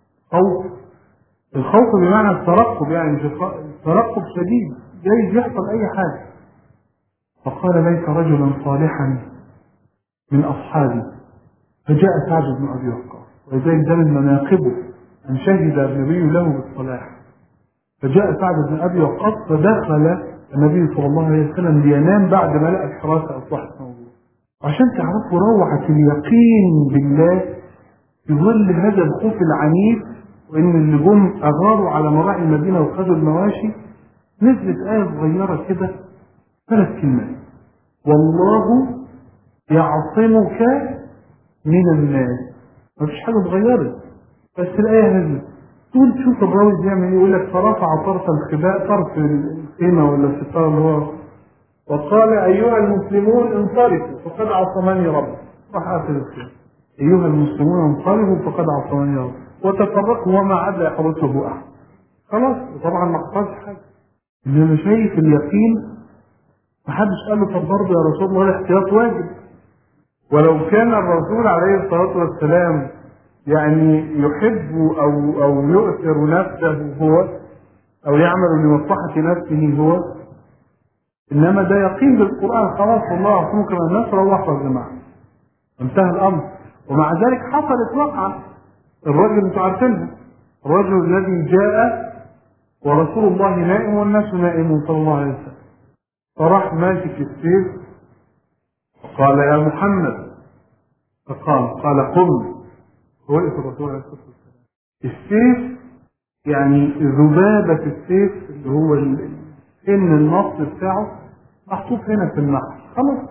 الخوف بمعنى الترقب، يعني مش الترقب شديد، جايز يحصل أي حاجة. فقال ليس رجلا صالحا من أصحابي، فجاء سعد بن أبي وقاص، ولذلك ده من مناقبه أن شهد النبي له بالصلاح. فجاء سعد بن أبي وقاص فدخل النبي صلى الله عليه وسلم لينام بعد ما لقى الحراسة أصبحت موجودة. عشان تعرفوا روعة اليقين بالله في ظل هذا الخوف العنيف، وإن اللي جم أغاروا على مراعي المدينة وخدوا المواشي، نزلت آية صغيرة كده 3 كلمات: والله يعصمك من الناس. مفيش حاجة اتغيرت، بس الآية نزلت. تقول شوف الراوي بيعمل ايه، يقول لك فرفع طرف الخباء، طرف الخيمة ولا الستار اللي هو، وقال أيها المسلمون انصرفوا فقد عصمني ربي. راح قافل الخيمة، أيها المسلمون انصرفوا فقد عصمني ربي، وتفرقوا وما عاد يحرسه أحد. خلاص، وطبعا ما حصلش حاجة. إنما شايف اليقين، محدش قال له طب برضه يا رسول الله الاحتياط واجب. ولو كان الرسول عليه الصلاة والسلام يعني يحب أو يؤثر نفسه هو، أو يعمل لمصلحة نفسه هو، إنما ده يقين بالقرآن. خلاص والله يعصمك من الناس روح والجماعة، انتهى الأمر. ومع ذلك حصلت وقعة، الرجل انتوا عارفينها، الرجل الذي جاء ورسول الله نائم والناس نائمون صلى الله عليه وسلم، فراح ماسك السيف وقال يا محمد قال قم. ووقف الرسول عليه الصلاة والسلام. السيف يعني ذبابة السيف اللي هو إن النص بتاعه محطوط هنا في النحر، خلاص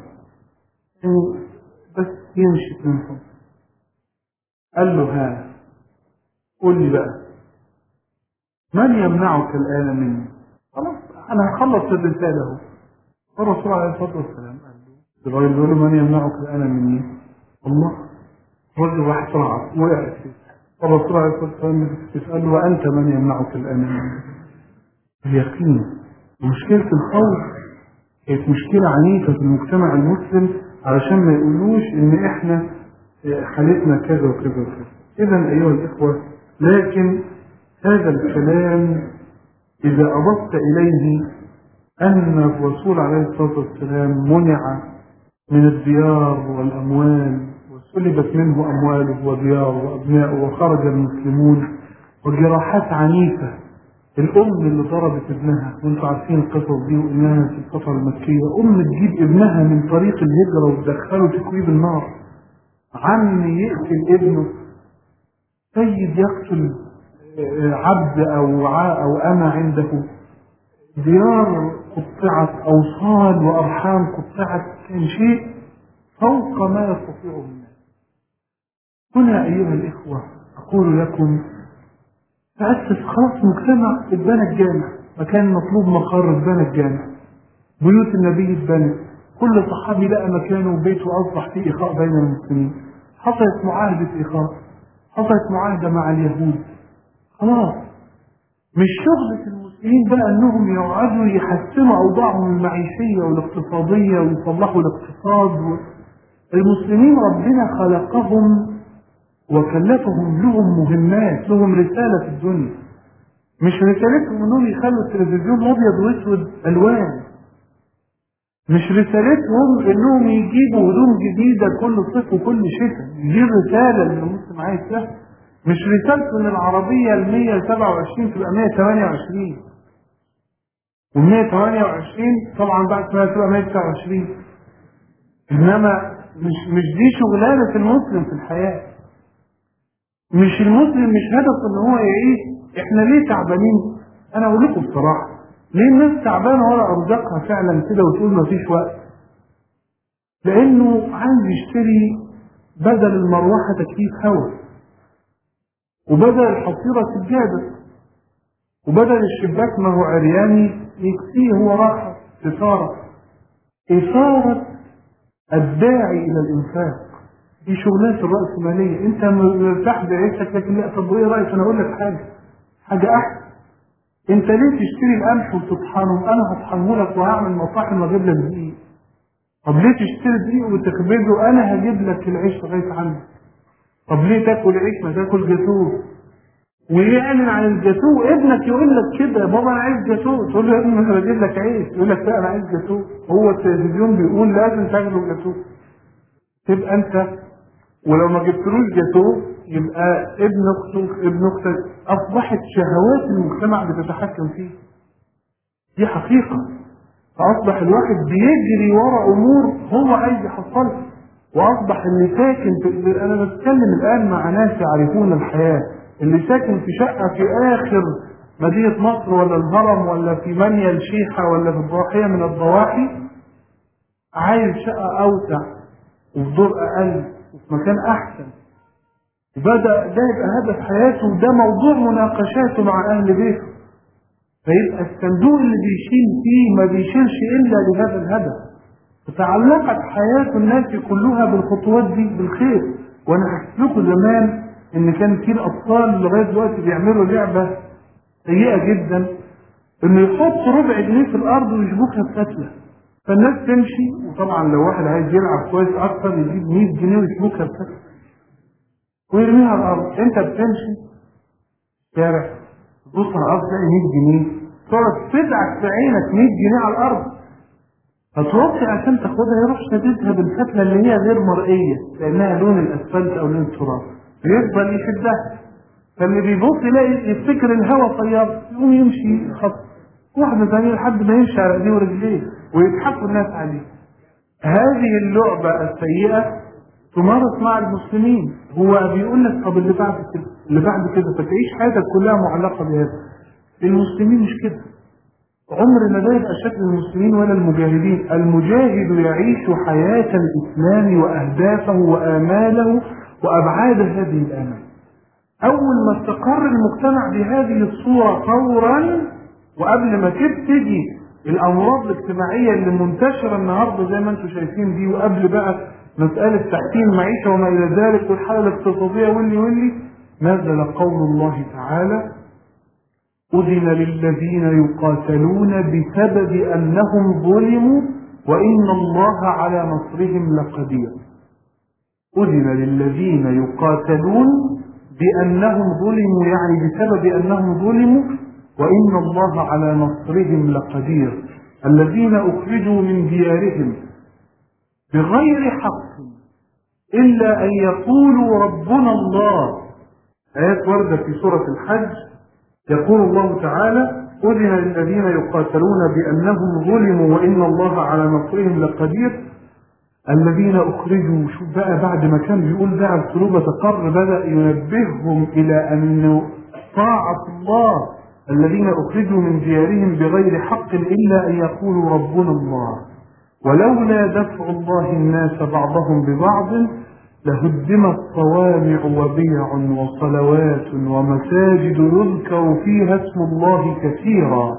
بس يمشي منهم. قال له ها قول لي بقى من يمنعك الآن مني؟ خلاص أنا هخلص الرسالة اهو. الرسول عليه الصلاة والسلام قال له جبريل بيقول له من يمنعك الآن مني؟ الله. رجل واحد طلع وقع فيه. الرسول عليه الصلاة والسلام يسأل له وأنت من يمنعك الآن مني؟ اليقين. مشكلة الخوف كانت مشكلة عنيفة في المجتمع المسلم علشان ما يقولوش إن إحنا حالتنا كذا وكذا وكذا. إذا أيها الإخوة، لكن هذا الكلام إذا أضفت إليه أن الرسول عليه الصلاة والسلام منع من الديار والأموال وسلبت منه أمواله ودياره وأبنائه وخرج المسلمون وجراحات عنيفة. الأم اللي ضربت ابنها وانتم عارفين القصص دي وإنها في الفترة المكية، أم تجيب ابنها من طريق الهجرة وتدخله تكويب النار، عم يقتل ابنه، سيد يقتل عبد أو أمة عنده، ديار قطعت، أوصال وأرحام قطعت، كان شيء فوق ما يستطيعه الناس. هنا أيها الإخوة أقول لكم تأسس خلاص مجتمع اتبنى الجامع، مكان مطلوب مقر اتبنى الجامع، بيوت النبي اتبنت، كل صحابي لقى مكانه وبيته أصبح فيه إخاء بين المسلمين، حصلت معاهدة إخاء، حصلت معاهدة مع اليهود. خلاص مش شغلة المسلمين بقى انهم يقعدوا يحسنوا اوضاعهم المعيشية والاقتصادية ويصلحوا الاقتصاد. المسلمين ربنا خلقهم وكلفهم لهم مهمات، لهم رسالة في الدنيا، مش رسالتهم انهم يخلوا التلفزيون ابيض واسود الوان، مش رسالتهم انهم يجيبوا هدوم جديدة كل صيف وكل شتاء. دي الرسالة اللي المسلم عايز لها. مش رسالته ان العربية 127 تبقى 128 و128 طبعا بعد ما تبقى 129. انما مش دي شغلانة المسلم في الحياة. مش المسلم مش هدفه ان هو يعيش. احنا ليه تعبانين؟ انا اقول لكم بصراحة ليه الناس تعبانة ولا ارزاقها فعلا كده وتقول ما فيش وقت؟ لانه عايز يشتري بدل المروحة تكييف هواء، وبدل الحصيرة سجادة، وبدل الشباك ما هو عرياني يكفيه هو راحة إثارة الداعي إلى الإنفاق. دي شغلات الرأسمالية. أنت مرتاح بعيشتك لكن لا، طب إيه رأيك أنا أقول لك حاجة أحسن. أنت ليه تشتري القمح وتطحنه؟ أنا هطحنه لك وهعمل مطاحن وأجيب لك دقيق. طب ليه تشتري دقيق وتخبزه؟ أنا هجيب لك العيش لغاية عندك. طب ليه تاكل عيش ما تاكل جاتوه؟ ويعلن عن الجاتوه. ابنك يقول لك كده بابا انا عايز جاتوه، تقول له يا ابني انا بجيب لك عيش، يقول لك لا انا عايز جاتوه. هو التلفزيون بيقول لازم تاكلوا جاتوه. تبقى انت ولو ما جبتلوش جاتوه يبقى ابن اختك اصبحت شهوات المجتمع بتتحكم فيه. دي حقيقه. فاصبح الواحد بيجري ورا امور هو عايز يحصلها، واصبح اللي ساكن انا بتكلم الان مع ناس يعرفون الحياه، اللي ساكن في شقه في اخر مدينه مصر ولا الهرم ولا في منيا الشيحه ولا في الضواحيه من الضواحي، عايز شقه اوسع وفي دور اقل وفي مكان احسن، وبدا ده يبقى هدف حياته وده موضوع مناقشاته مع اهل بيته. فيبقى الصندوق اللي بيشيل فيه ما بيشيلش الا لهذا الهدف. فتعلقت حياة الناس كلها بالخطوات دي بالخير. وانا حكيت لكم زمان ان كان في الاطفال لغايه دلوقتي بيعملوا لعبه سيئه جدا، انه يحط ربع جنيه في الارض ويشبكها بفتله، فالناس تمشي. وطبعا لو واحد عايز يلعب كويس اكتر يجيب 100 جنيه ويشبكها بفتله ويرميها على الارض. انت بتمشي شارع تبص على الارض تلاقي 100 جنيه، تقعد تدعك في عينك 100 جنيه على الارض، فتوطي عشان تاخدها يروح شديدها بالفتله اللي هي غير مرئيه لانها لون الاسفلت او لون التراب، يفضل يشدها. فاللي بيبص يلاقي يفتكر الهواء طيار يقوم يمشي خط واحده ثانيه لحد ما يمشي على ايديه ورجليه ويضحكوا الناس عليه. هذه اللعبه السيئه تمارس مع المسلمين. هو بيقول لك طب اللي بعد كده، اللي بعد كده، فتعيش حياتك كلها معلقة بهذا. المسلمين مش كده، عمر ما ده يبقى شكل المسلمين ولا المجاهدين. المجاهد يعيش حياة الإسلام وأهدافه وآماله وأبعاد هذه الآمال. أول ما استقر المجتمع بهذه الصورة فورا، وقبل ما تبتدي الأمراض الاجتماعية اللي منتشرة النهاردة زي ما انتم شايفين دي، وقبل بقى مسألة تحسين المعيشة وما إلى ذلك والحالة الاقتصادية واللي نزل قول الله تعالى: أذن للذين يقاتلون بسبب أنهم ظلموا وإن الله على نصرهم لقدير. أذن للذين يقاتلون بأنهم ظلموا، يعني بسبب أنهم ظلموا، وإن الله على نصرهم لقدير. الذين أخرجوا من ديارهم بغير حق إلا أن يقولوا ربنا الله. آيات وردة في سورة الحج، يقول الله تعالى: أذن للذين يقاتلون بأنهم ظلموا وإن الله على نصرهم لقدير. الذين أخرجوا، شوف بقى بعد ما كان بيقول بقى القلوب تقر، بدأ ينبههم إلى أن طاعة الله. الذين أخرجوا من ديارهم بغير حق إلا أن يقولوا ربنا الله ولولا دفع الله الناس بعضهم ببعض لهدمت صوامع وبيع وصلوات ومساجد يذكر فيها اسم الله كثيرا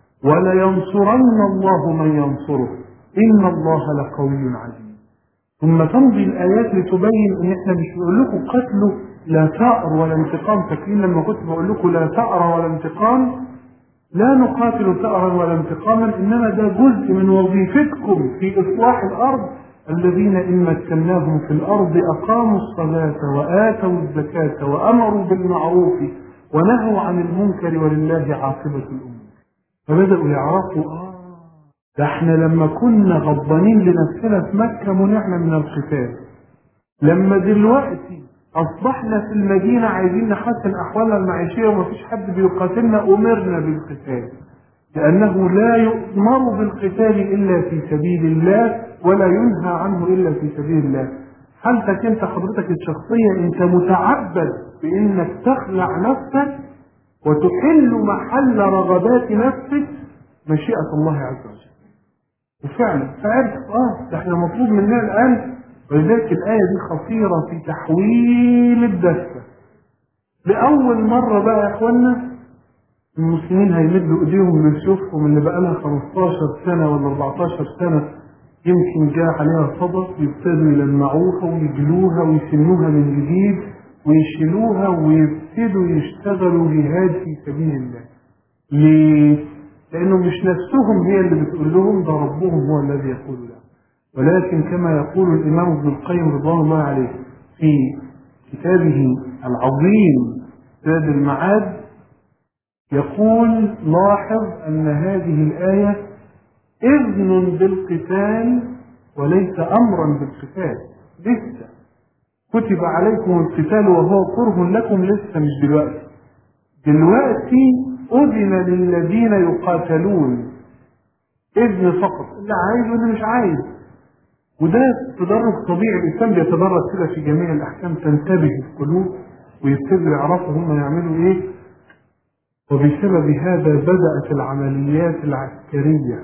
ولينصرن الله من ينصره إن الله لقوي عزيز. ثم تمضي الآيات لتبين إن إحنا مش بنقول لكم قتلوا لا ثأر ولا انتقام. فاكرين لما كنت بقول لكم لا ثأر ولا انتقام؟ لا نقاتل ثأرا ولا انتقاما، إنما ده جزء من وظيفتكم في إصلاح الأرض. الذين إن مكناهم في الأرض أقاموا الصلاة وآتوا الزكاة وأمروا بالمعروف ونهوا عن المنكر ولله عاقبة الأمور. فبدأوا يعرفوا ده احنا لما كنا غضبانين لنفسنا في مكة منعنا من القتال، لما دلوقتي أصبحنا في المدينة عايزين نحسن أحوالنا المعيشية ومفيش حد بيقاتلنا أمرنا بالقتال، لأنه لا يؤمر بالقتال إلا في سبيل الله ولا ينهى عنه إلا في سبيل الله. حالتك أنت حضرتك الشخصية، أنت متعبد بأنك تخلع نفسك وتحل محل رغبات نفسك مشيئة الله عز وجل. وفعلا فعرف ده احنا مطلوب مننا الآن. ولذلك الآية دي خطيرة في تحويل الدفة. لأول مرة بقى يا إخوانا المسلمين هيمدوا إيديهم من سيوفهم اللي بقى لها 15 سنة ولا 14 سنة يمكن جاء عليها صدى، يبتدوا يلمعوها ويجلوها ويسنوها من جديد ويشيلوها ويبتدوا يشتغلوا جهاد في سبيل الله. ليه؟ لأنه مش نفسهم هي اللي بتقول لهم، ده ربهم هو الذي يقول لهم. ولكن كما يقول الإمام ابن القيم رضوان الله عليه في كتابه العظيم زاد المعاد، يقول: لاحظ أن هذه الآية إذن بالقتال وليس أمرا بالقتال. لسه كتب عليكم القتال وهو كره لكم، لسه مش دلوقتي. دلوقتي أذن للذين يقاتلون، إذن فقط، اللي عايز واللي مش عايز. وده تدرج طبيعي، الإنسان بيتدرج كده في جميع الأحكام، تنتبه القلوب ويبتدوا يعرفوا هم يعملوا إيه. وبسبب هذا بدأت العمليات العسكرية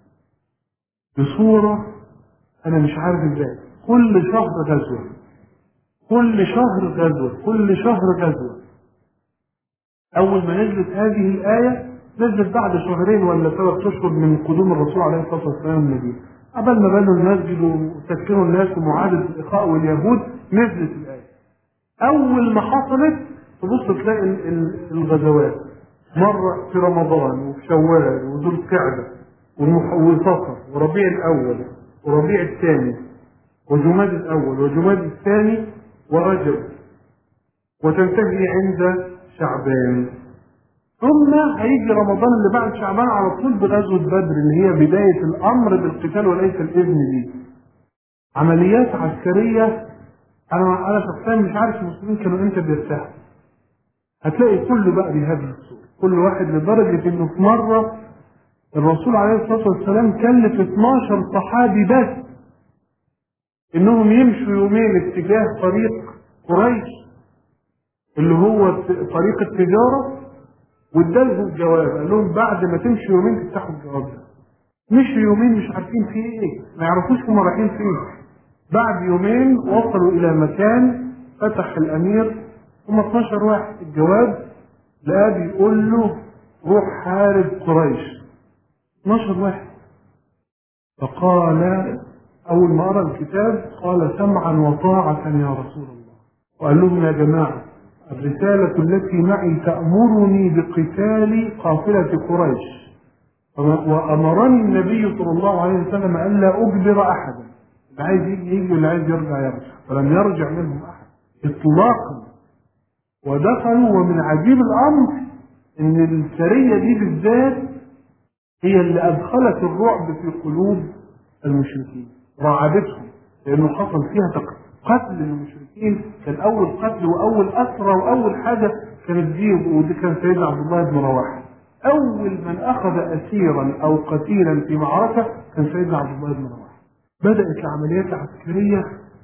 بصورة أنا مش عارف إزاي. كل شهر غزوة، كل شهر غزوة، كل شهر غزوة. أول ما نزلت هذه الآية نزلت بعد شهرين ولا 3 أشهر من قدوم الرسول عليه الصلاة والسلام المدينة. قبل ما بنوا المسجد وسكنوا الناس ومعادة الإخاء واليهود نزلت الآية. أول ما حصلت تبص تلاقي الغزوات مرة في رمضان وفي شوال وذو القعدة وصفر وربيع الأول وربيع الثاني وجماد الأول وجماد الثاني ورجب، وتنتهي عند شعبان. ثم هيجي رمضان اللي بعد شعبان على طول بغزوة بدر اللي هي بداية الأمر بالقتال وليس الإذن به. عمليات عسكرية أنا شخصيا مش عارف المسلمين كانوا إمتى بيرتاحوا. هتلاقي كله بقى بهذه الصورة، كل واحد لدرجة إنه في مرة الرسول عليه الصلاة والسلام كلف 12 صحابي بس انهم يمشوا يومين اتجاه طريق قريش اللي هو طريق التجارة، وادالهم الجواب، قال لهم بعد ما تمشوا يومين تفتحوا الجواب ده. مشوا يومين مش عارفين فيه ايه، ما يعرفوش هم رايحين فين. بعد يومين وصلوا الى مكان، فتح الامير، هم 12 واحد، الجواب لا بيقول له روح حارب قريش. 12 واحد. فقال اول ما قرأ الكتاب قال سمعا وطاعة يا رسول الله. وقال لهم يا جماعة الرسالة التي معي تأمرني بقتال قافلة قريش، وأمرني النبي صلى الله عليه وسلم ألا أجبر أحدا، اللي عايز يجي واللي عايز يرجع يرجع، فلم يرجع منهم أحد إطلاقا. ودخلوا، ومن عجيب الأمر إن السرية دي بالذات هي اللي أدخلت الرعب في قلوب المشركين، رعبتهم، لأنه حصل فيها قتل للمشركين. كان أول قتل وأول أسرى وأول حاجة كانت دي، ودي كان سيدنا عبد الله بن رواحة. أول من أخذ أسيرا أو قتيلا في معركة كان سيدنا عبد الله بن رواحة. بدأت العمليات العسكرية،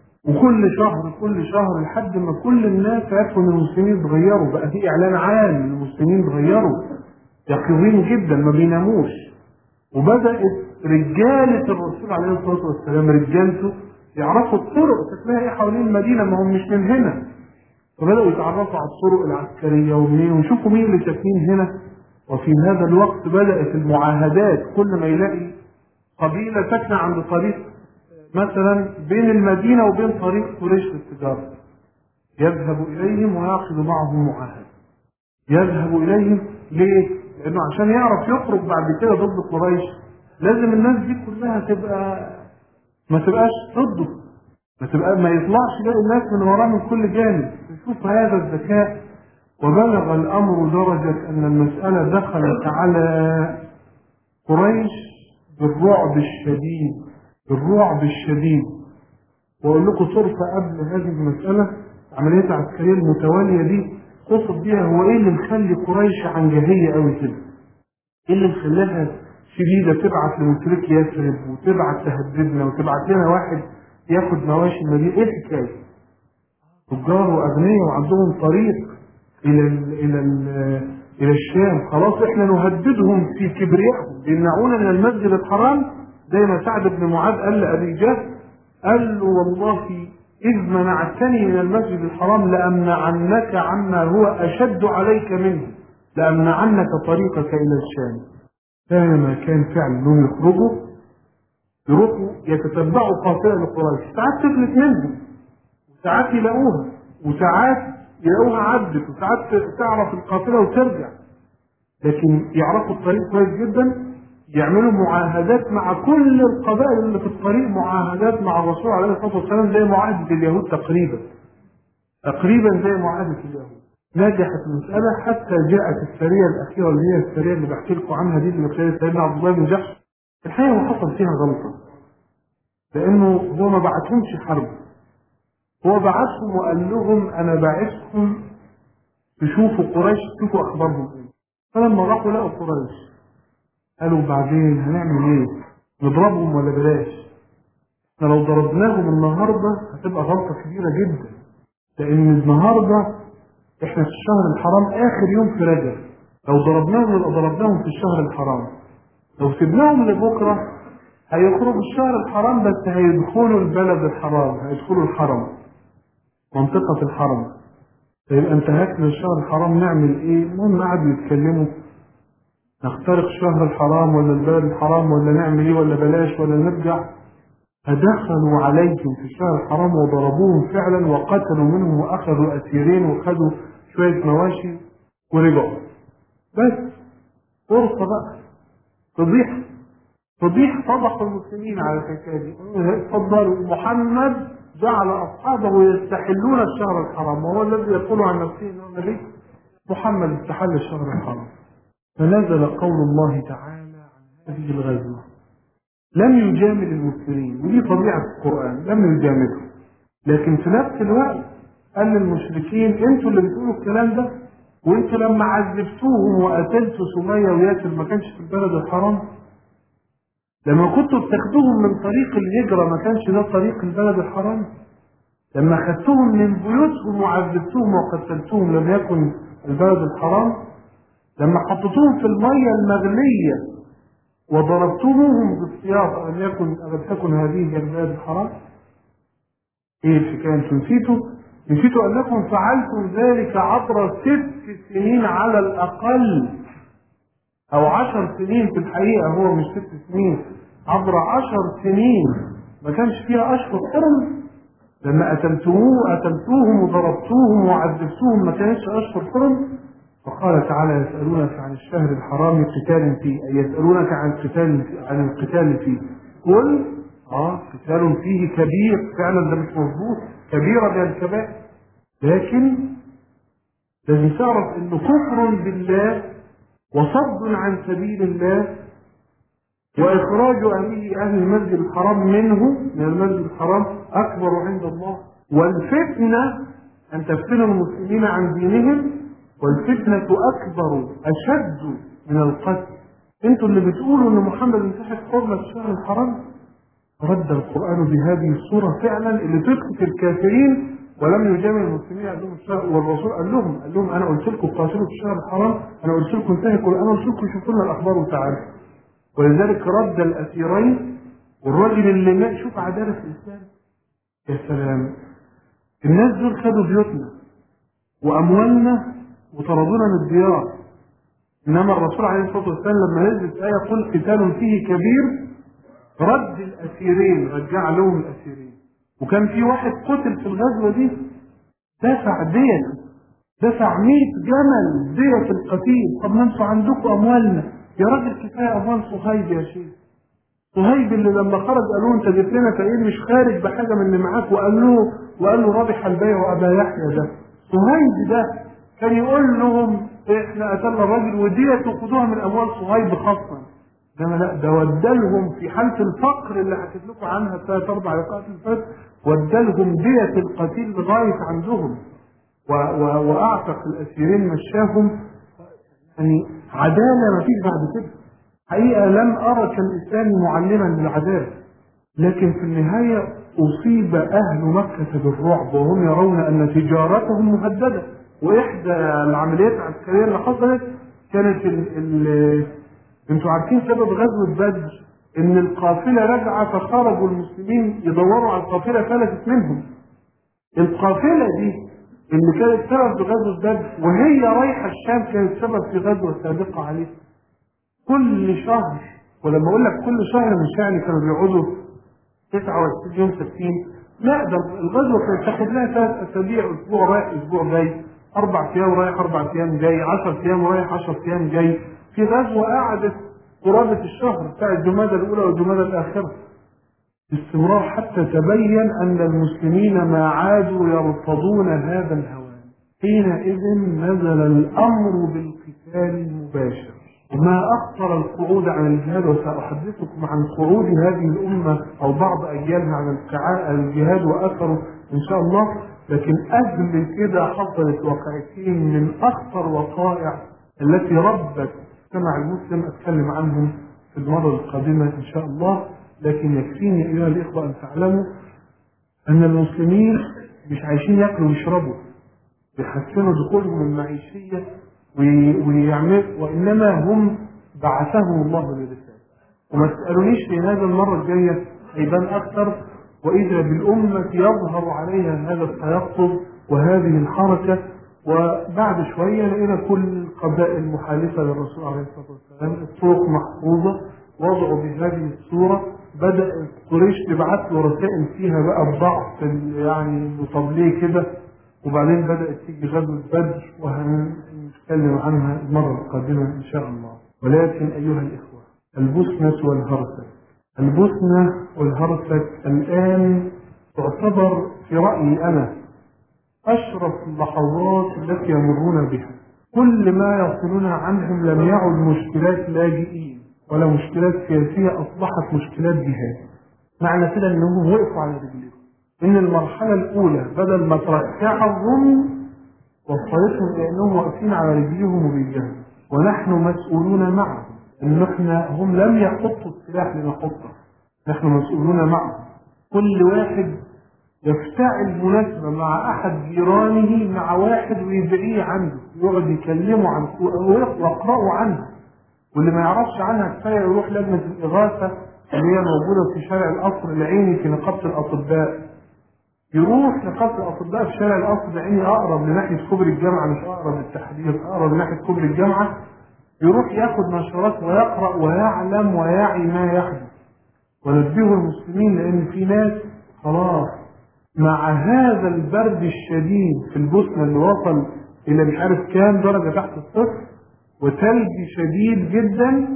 وكل شهر لحد ما كل الناس عرفوا ان المسلمين اتغيروا، بقى في اعلان عام ان المسلمين اتغيروا، يقظين جدا ما بيناموش. وبدأت رجالة الرسول عليه الصلاة والسلام، رجالته يعرفوا الطرق شكلها ايه حوالين المدينة، ما هم مش من هنا، فبدأوا يتعرفوا على الطرق العسكرية ومنين، ويشوفوا مين اللي ساكنين هنا. وفي هذا الوقت بدأت المعاهدات، كل ما يلاقي قبيلة ساكنة عند طريق مثلا بين المدينة وبين طريق قريش للتجارة، يذهب إليهم ويعقد معهم معاهدة. يذهب إليهم ليه؟ لأنه عشان يعرف يخرج بعد كده ضد قريش لازم الناس دي كلها ما تبقاش ضده، ما يطلعش يلاقي الناس من وراه من كل جانب. شوف هذا الذكاء. وبلغ الأمر درجة أن المسألة دخلت على قريش بالرعب الشديد. وأقول لكم صرفة قبل هذه المسألة، العمليات العسكرية المتوالية دي قصد بيها هو إيه اللي مخلي قريش عنجهية قوي كده؟ إيه اللي مخلاها شديدة تبعت لمشرك يثرب وتبعت تهددنا وتبعت لنا واحد ياخد مواشي المدينة؟ إيه الحكاية؟ تجار وأغنياء وعندهم طريق إلى الشام، خلاص إحنا نهددهم في كبريائهم يمنعونا من المسجد الحرام، زي ما سعد بن معاذ قال لأبي جهل، قال له والله إذ منعتني من المسجد الحرام لأمنعنك عما هو أشد عليك منه، لأمنعنك طريقك إلى الشام. كان فعلا أنهم يروحوا يتتبعوا قافلة لقريش، ساعات تفلت منهم وساعات يلاقوها، وساعات يلاقوها عدت، وساعات تعرف القافلة وترجع، لكن يعرفوا الطريق كويس جدا. يعملوا معاهدات مع كل القبائل اللي في الطريق، معاهدات مع الرسول عليه الصلاة والسلام زي معاهدة اليهود تقريبا زي معاهدة اليهود. نجحت المسألة حتى جاءت السرية الأخيرة اللي هي السرية اللي بحكي لكم عنها دي، اللي كانت سيدنا عبد الله بن جحش. الحقيقة هو حصل فيها غلطة، لأنه هو ما بعتهمش حرب، هو بعثهم وقال لهم أنا باعثكم تشوفوا قريش، تشوفوا أخبارهم إيه. فلما راحوا لقوا قريش قالوا بعدين هنعمل إيه؟ نضربهم ولا بلاش؟ احنا لو ضربناهم النهارده هتبقى غلطة كبيرة جدا، لأن النهارده احنا في الشهر الحرام آخر يوم في رجب، لو ضربناهم يبقى ضربناهم في الشهر الحرام. لو سيبناهم لبكرة هيخرجوا الشهر الحرام، بس هيدخلوا البلد الحرام، هيدخلوا الحرم، منطقة الحرم، فيبقى انتهكنا الشهر الحرام. نعمل ايه؟ المهم قعدوا يتكلموا نخترق الشهر الحرام ولا البلد الحرام، ولا نعمل ايه، ولا بلاش، ولا نرجع. فدخلوا عليهم في الشهر الحرام وضربوهم فعلا، وقتلوا منهم واخذوا اسيرين وخذوا شوية مواشي ورجعوا. بس فرصة بقى فضيح فضحوا المسلمين على الحكاية دي. اتفضلوا، محمد جعل أصحابه يستحلون الشهر الحرام، وهو الذي يقول عن نفسه انه النبي. محمد استحل الشهر الحرام. فنزل قول الله تعالى عن هذه الغزوة: لم يجامل المسلمين، ودي طبيعة القرآن، لم يجاملهم، لكن في نفس الوقت قال للمشركين انتوا اللي بتقولوا الكلام ده، وانتوا لما عذبتوهم وقتلتوا سمية وياسر ما كانش في البلد الحرام. لما كنتوا بتاخدوهم من طريق الهجرة ما كانش ده طريق البلد الحرام؟ لما خدتوهم من بيوتهم وعذبتوهم وقتلتوهم لم يكن البلد الحرام؟ لما حطيتوهم في المية المغلية وضربتموهم بالسياط ألم تكن هذه هي البلد الحرام؟ ايه الحكاية؟ انتم نسيتوا انكم فعلتم ذلك عبر 6 سنين على الاقل، او 10 سنين في الحقيقة، هو مش 6 سنين، عبر 10 سنين ما كانش فيها اشهر حرم. لما قتلتوهم وضربتوهم وعذبتوهم ما كانتش اشهر حرم. وقال تعالى: يسألونك عن الشهر الحرام قتال فيه، أي يسألونك عن القتال فيه، قل قتال فيه كبير. فعلا ده مش مظبوط، كبيرة من الكبائر، لكن لازم تعرف انه كفر بالله وصد عن سبيل الله واخراج اهل المسجد الحرام من المسجد الحرام اكبر عند الله. والفتنة ان تفتن المسلمين عن دينهم، والفتنة اكبر اشد من القتل. انتوا اللي بتقولوا ان محمد انتهك حرمة الشهر الحرام. رد القرآن بهذه الصورة فعلا اللي تسكت الكافرين ولم يجامل المسلمين. قال لهم الشهر، والرسول قال لهم انا قلت لكم قاتلوا في الشهر الحرام، انا قلت لكم انتهكوا، انا قلت لكم شوفوا لنا الاخبار وتعالوا. ولذلك رد الاسيرين والراجل اللي مات. شوف عدالة الاسلام، يا سلام. الناس دول خدوا بيوتنا واموالنا وطردونا من الديار، انما الرسول عليه الصلاه والسلام لما نزلت ايه قل قتال فيه كبير رد الاسيرين، رجع لهم الاسيرين. وكان في واحد قتل في الغزوه دي دفع 100 جمل دية القتيل. طب ما انتوا عندكم اموالنا يا راجل، كفايه اموال صهيب يا شيخ. صهيب اللي لما خرج قالوا انت جبت لنا فقير مش خارج بحاجه من اللي معاك، وقال له رابح البيع وابا يحيى. ده صهيب ده كان يقول لهم احنا قتلنا الراجل ودية خدوها من اموال صهيب خاصه. لا، ده ودلهم في حالة الفقر اللي حكيت لكم عنها 3-4 لقاءات اللي فاتت، ودلهم دية القتيل لغاية عندهم وأعتق الأسيرين مشاهم. يعني عدالة ما فيش بعد كده. حقيقة لم أرى كالإسلام معلما للعدالة، لكن في النهاية أصيب أهل مكة بالرعب وهم يرون أن تجارتهم مهددة. وإحدى العمليات العسكرية اللي حصلت كانت انتوا عارفين سبب غزوة بدر ان القافلة رجعة فخرجوا المسلمين يدوروا على القافلة فلتت منهم. القافلة دي اللي كانت سبب في غزوة بدر وهي رايحة الشام كانت سبب في غزوة سابقة عليه. كل شهر، ولما اقول لك كل شهر مش يعني كانوا بيقعدوا 29 يوم ثابتين، لا، ده الغزوة كانت تاخد لها 3 أسابيع، اسبوع رايح اسبوع جاي، 4 ايام رايح 4 ايام جاي، 10 ايام رايح 10 ايام جاي. في غزوة قعدت قرابة الشهر بتاع الجمادى الأولى والجمادى الآخرة باستمرار، حتى تبين أن المسلمين ما عادوا يرفضون هذا الهوان. حينئذ نزل الأمر بالقتال المباشر. وما أخطر القعود عن الجهاد، وسأحدثكم عن قعود هذه الأمة أو بعض أجيالها عن الجهاد وأثره إن شاء الله. لكن قبل كده حصلت وقعتين من أخطر وقائع التي ربت سمع المسلم، أتكلم عنهم في المرة القادمة إن شاء الله. لكن يكفيني أيها الإخوة أن تعلموا أن المسلمين مش عايشين يأكلوا ويشربوا يحسنوا دخولهم المعيشية وإنما هم بعثهم الله للرسالة. وما تسألونيش في هذا المرة الجاية هيبان أكثر، وإذا بالأمة يظهر عليها هذا التيقظ وهذه الحركة. وبعد شوية لقينا كل القبائل المحالفة للرسول عليه الصلاة والسلام الطرق محفوظة وضعوا بهذه الصورة. بدأ قريش تبعت له رسائل فيها بقى بضعف يعني طب ليه كده. وبعدين بدأت تيجي غزوة بدر وهنتكلم عنها المرة القادمة إن شاء الله. ولكن أيها الإخوة، البوسنة والهرسك الآن تعتبر في رأيي أنا أشرف اللحظات التي يمرون بها. كل ما يصلون عنهم لم يعد مشكلات لاجئين ولا مشكلات سياسية، أصبحت مشكلات جهاد. معنى كده أنهم وقفوا على رجلهم. إن المرحلة الأولى بدل ما تركعهم وصلتهم لأنهم واقفين على رجلهم وبيجاهدوا، ونحن مسؤولون معهم. ان هم لم يحطوا السلاح لنحطه، نحن مسؤولون معه. كل واحد يفتعل مناسبة مع أحد جيرانه مع واحد ويدعيه عنده، يقعد يكلمه عن ويقرأه عنه، واللي ما يعرفش عنها كفاية يروح لجنة الإغاثة اللي هي موجودة في شارع القصر العيني في نقابة الأطباء. يروح نقابة الأطباء في شارع القصر العيني أقرب لناحية كوبري الجامعة، مش أقرب للتحرير، أقرب لناحية كوبري الجامعة. يروح ياخد نشرات ويقرأ ويعلم ويعي ما يحدث. ونبه المسلمين لأن في ناس خلاص مع هذا البرد الشديد في البوسنة اللي وصل إلى مش عارف كام درجة تحت الصفر، وثلج شديد جدا،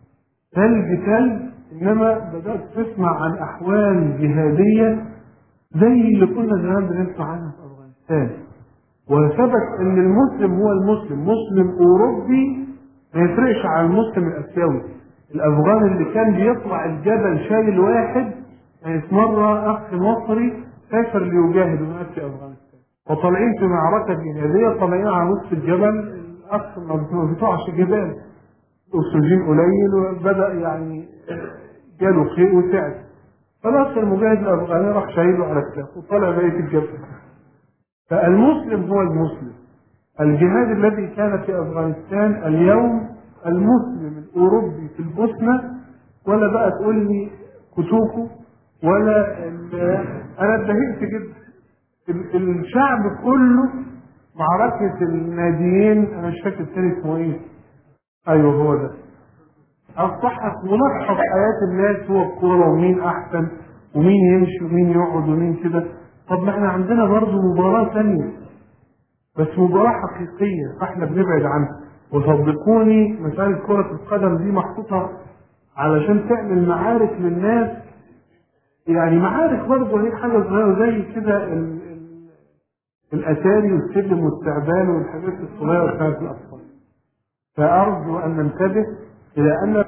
ثلج، إنما بدأت تسمع عن أحوال جهادية زي اللي كنا زمان بنسمع عنها في أفغانستان. وثبت إن المسلم هو المسلم، مسلم أوروبي ما يفرقش عن المسلم الآسيوي. الأفغان اللي كان بيطلع الجبل شايل واحد، يعني مرة أخ مصري سافر ليجاهد ومات في أفغانستان، وطالعين في معركة جهادية، طالعين على نص الجبل، الأخ ما بيطلعش جبال، أكسجين قليل، وبدأ يعني جاله خير وتعب، خلاص المجاهد الأفغاني راح شايله على كتافه وطلع بقية الجبل. فالمسلم هو المسلم. الجهاد الذي كان في أفغانستان اليوم المسلم الأوروبي في البوسنة، ولا بقى تقول لي كتوكو ولا أنا اتضايقت جدا. الشعب كله، معركة الناديين، أنا مش فاكر الثاني اسمه إيه، أيوه هو ده، أصبحت ملخص حياة الناس هو الكورة، ومين أحسن ومين يمشي ومين يقعد ومين كده. طب ما احنا عندنا برضه مباراة ثانية، بس مباراة حقيقية احنا بنبعد عنها. وصدقوني مسألة كرة القدم دي محطوطة علشان تعمل معارك للناس، يعني معارك برضه هي حاجة صغيرة زي كده الأتاري والسلم والتعبان والحاجات الصغيرة بتاعت الأطفال. فأرجو أن ننتبه إلى أن